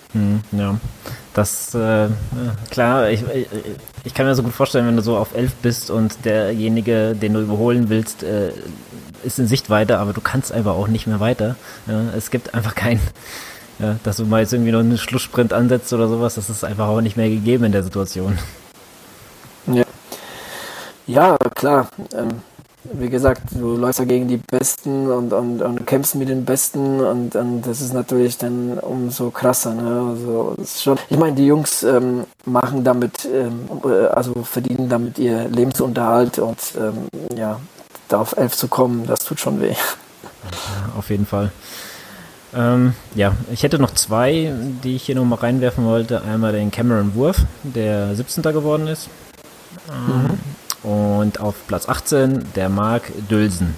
Hm, ja, das, äh, klar, ich, ich, ich kann mir so gut vorstellen, wenn du so auf elf bist und derjenige, den du überholen willst, äh, ist in Sichtweite, aber du kannst einfach auch nicht mehr weiter. Ja, es gibt einfach keinen, ja, dass du mal jetzt irgendwie noch einen Schlusssprint ansetzt oder sowas, das ist einfach auch nicht mehr gegeben in der Situation. Ja, ja klar. Ähm, wie gesagt, du läufst ja gegen die Besten und, und, und kämpfst mit den Besten und, und das ist natürlich dann umso krasser. Ne? Also, es ist schon, ich meine, die Jungs ähm, machen damit, ähm, also verdienen damit ihr Lebensunterhalt und ähm, ja, da auf elf zu kommen, das tut schon weh. Ja, auf jeden Fall. Ähm, ja, ich hätte noch zwei, die ich hier noch mal reinwerfen wollte. Einmal den Cameron Wurf, der siebzehnter geworden ist. Ähm, mhm. Und auf Platz achtzehn der Mark Dülsen.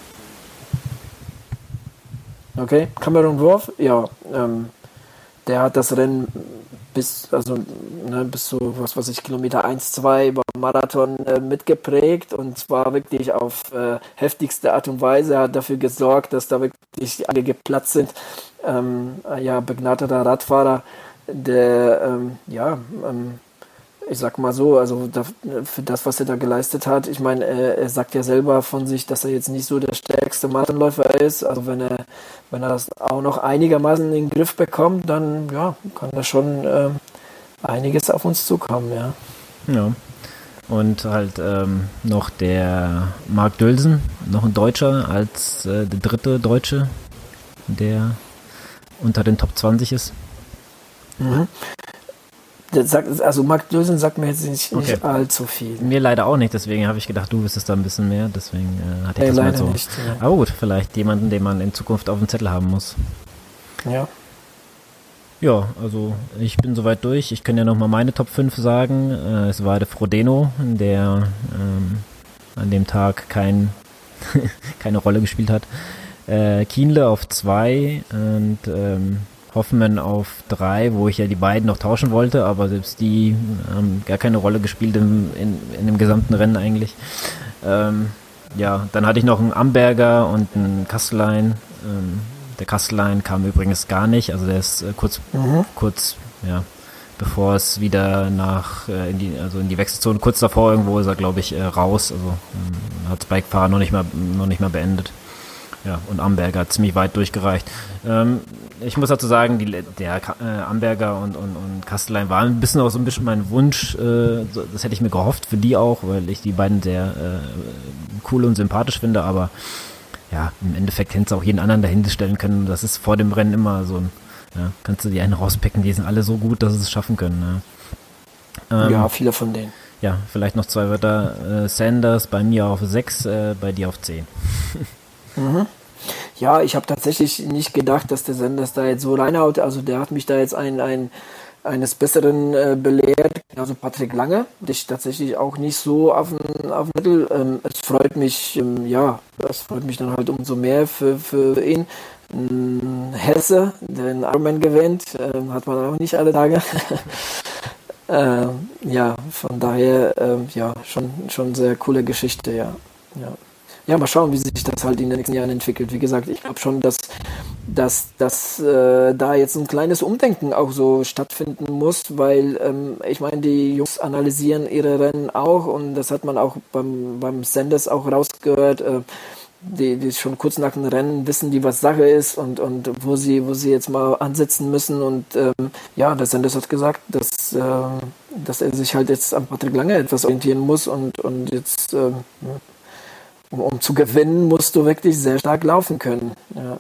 Okay, Cameron Wurf, ja, ähm, der hat das Rennen bis, also, ne, bis so, was weiß ich, Kilometer eins, zwei beim Marathon äh, mitgeprägt und zwar wirklich auf äh, heftigste Art und Weise. Er hat dafür gesorgt, dass da wirklich alle geplatzt sind. Ähm, ja, begnadeter Radfahrer, der, ähm, ja, ähm, ich sag mal so, also da, für das, was er da geleistet hat, ich meine, er, er sagt ja selber von sich, dass er jetzt nicht so der stärkste Marathonläufer ist. Also wenn er, wenn er das auch noch einigermaßen in den Griff bekommt, dann ja, kann da schon äh, einiges auf uns zukommen, ja. Ja. Und halt ähm, noch der Mark Dülsen, noch ein Deutscher, als äh, der dritte Deutsche, der unter den Top zwanzig ist. Mhm. Sagt, also Mark Dülsen sagt mir jetzt nicht, okay. nicht allzu viel. Mir leider auch nicht, deswegen habe ich gedacht, du wüsstest da ein bisschen mehr, deswegen äh, hatte ich hey, das mal so. Nicht, ja. Aber gut, vielleicht jemanden, den man in Zukunft auf dem Zettel haben muss. Ja. Ja, also ich bin soweit durch. Ich kann ja nochmal meine Top fünf sagen. Äh, es war der Frodeno, der ähm, an dem Tag kein, keine Rolle gespielt hat. Äh, Kienle auf zwei und ähm, Hoffmann auf drei, wo ich ja die beiden noch tauschen wollte, aber selbst die haben gar keine Rolle gespielt im, in, in dem gesamten Rennen eigentlich. Ähm, ja, dann hatte ich noch einen Amberger und einen Kastelein. Ähm, der Kastelein kam übrigens gar nicht, also der ist äh, kurz, mhm. kurz, ja, bevor es wieder nach äh, in die, also in die Wechselzone, kurz davor irgendwo ist er, glaube ich, äh, raus. Also ähm, hat das Bikefahren noch nicht mal, noch nicht mal beendet. Ja, und Amberger hat ziemlich weit durchgereicht. Ähm, ich muss dazu sagen, die, der äh, Amberger und, und, und Kastelein waren ein bisschen auch so ein bisschen mein Wunsch. Äh, so, das hätte ich mir gehofft für die auch, weil ich die beiden sehr äh, cool und sympathisch finde. Aber ja, im Endeffekt hättest du auch jeden anderen dahin stellen können. Das ist vor dem Rennen immer so ein, ja, kannst du die einen rauspicken, die sind alle so gut, dass sie es schaffen können. Ja, ähm, ja viele von denen. Ja, vielleicht noch zwei Wörter. Äh, Sanders bei mir auf sechs, äh, bei dir auf zehn. Mhm. Ja, ich habe tatsächlich nicht gedacht, dass der Sanders da jetzt so reinhaut. Also der hat mich da jetzt ein, ein, eines Besseren äh, belehrt. Also Patrick Lange, dich tatsächlich auch nicht so auf dem auf dem Mittel. Ähm, es freut mich, ähm, ja, es freut mich dann halt umso mehr für, für ihn. Ähm, Hesse, der den Ironman gewinnt, ähm, hat man auch nicht alle Tage. ähm, ja, von daher, ähm, ja, schon, schon sehr coole Geschichte, ja. Ja. Ja, mal schauen, wie sich das halt in den nächsten Jahren entwickelt. Wie gesagt, ich glaube schon, dass, dass, dass äh, da jetzt ein kleines Umdenken auch so stattfinden muss, weil ähm, ich meine, die Jungs analysieren ihre Rennen auch und das hat man auch beim, beim Sanders auch rausgehört. Äh, die, die schon kurz nach dem Rennen wissen, die was Sache ist und, und wo sie, wo sie jetzt mal ansetzen müssen. Und ähm, ja, der Sanders hat gesagt, dass, äh, dass er sich halt jetzt an Patrick Lange etwas orientieren muss und, und jetzt äh, Um, um zu gewinnen, musst du wirklich sehr stark laufen können. Ja.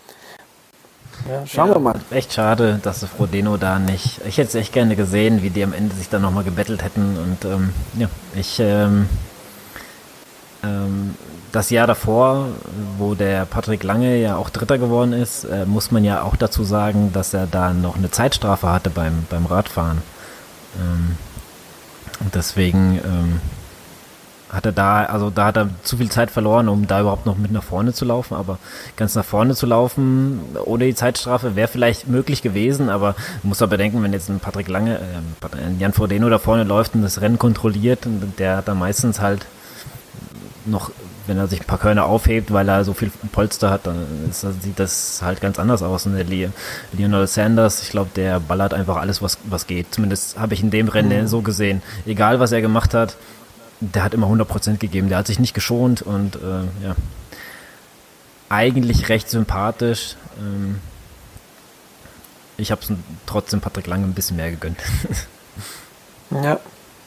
Ja, schauen ja, wir mal. Echt schade, dass Frodeno da nicht. Ich hätte es echt gerne gesehen, wie die am Ende sich dann nochmal gebettelt hätten. Und ähm, ja, ich ähm, ähm, das Jahr davor, wo der Patrick Lange ja auch Dritter geworden ist, äh, muss man ja auch dazu sagen, dass er da noch eine Zeitstrafe hatte beim, beim Radfahren. Ähm, und deswegen ähm, hat er da, also da hat er zu viel Zeit verloren, um da überhaupt noch mit nach vorne zu laufen, aber ganz nach vorne zu laufen, ohne die Zeitstrafe, wäre vielleicht möglich gewesen, aber man muss aber bedenken, wenn jetzt ein Patrick Lange, äh, ein Jan Frodeno da vorne läuft und das Rennen kontrolliert, der hat dann meistens halt noch wenn er sich ein paar Körner aufhebt, weil er so viel Polster hat, dann ist, sieht das halt ganz anders aus. Und der Le- Lionel Sanders, ich glaube, der ballert einfach alles, was, was geht. Zumindest habe ich in dem Rennen mhm. so gesehen. Egal, was er gemacht hat, der hat immer hundert Prozent gegeben. Der hat sich nicht geschont und äh, ja, eigentlich recht sympathisch. Ähm, ich habe es trotzdem Patrick Lange ein bisschen mehr gegönnt. Ja.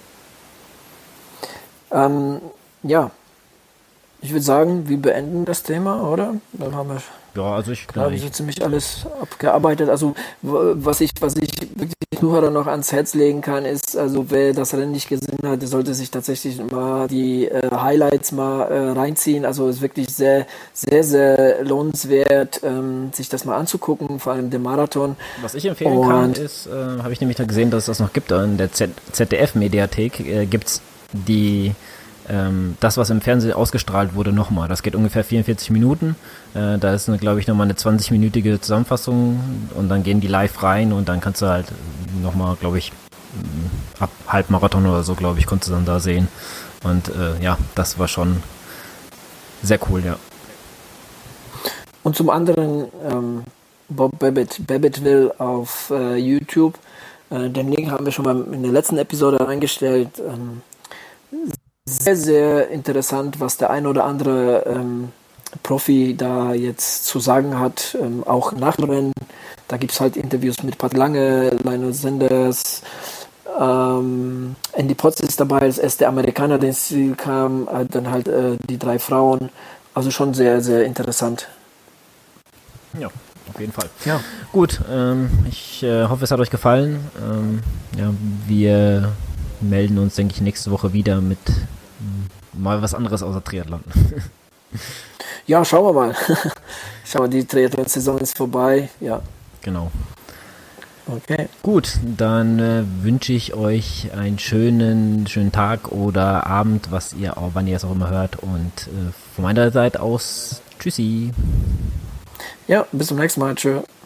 Ähm, ja. Ich würde sagen, wir beenden das Thema, oder? Dann haben wir, ja, also ich glaube ich, so ziemlich alles abgearbeitet. Also was ich, was ich wirklich nur noch ans Herz legen kann, ist, also wer das Rennen nicht gesehen hat, der sollte sich tatsächlich mal die äh, Highlights mal äh, reinziehen. Also es ist wirklich sehr, sehr, sehr lohnenswert, ähm, sich das mal anzugucken, vor allem den Marathon. Was ich empfehlen Und, kann, ist, äh, habe ich nämlich da gesehen, dass es das noch gibt, in der Z- ZDF-Mediathek äh, gibt es die das, was im Fernsehen ausgestrahlt wurde, nochmal. Das geht ungefähr vierundvierzig Minuten. Äh, da ist, glaube ich, nochmal eine zwanzig-minütige Zusammenfassung und dann gehen die live rein und dann kannst du halt nochmal, glaube ich, ab Halbmarathon oder so, glaube ich, konntest du dann da sehen. Und äh, ja, das war schon sehr cool, ja. Und zum anderen ähm, Bob Babbitt, Babbitttville auf äh, YouTube. Äh, den Link haben wir schon mal in der letzten Episode eingestellt. Ähm, Sehr, sehr interessant, was der ein oder andere ähm, Profi da jetzt zu sagen hat, ähm, auch nach dem Rennen. Da gibt es halt Interviews mit Pat Lange, Lionel Sanders, ähm, Andy Potts ist dabei, als erster Amerikaner, der ins Ziel kam, äh, dann halt äh, die drei Frauen. Also schon sehr, sehr interessant. Ja, auf jeden Fall. Ja. Gut, ähm, ich äh, hoffe, es hat euch gefallen. Ähm, ja, wir melden uns, denke ich, nächste Woche wieder mit mal was anderes außer Triathlon. Ja, schauen wir mal. Schauen wir, die Triathlon-Saison ist vorbei. Ja. Genau. Okay. Gut, dann äh, wünsche ich euch einen schönen, schönen Tag oder Abend, was ihr auch, wann ihr es auch immer hört. Und äh, von meiner Seite aus, tschüssi. Ja, bis zum nächsten Mal. Tschö.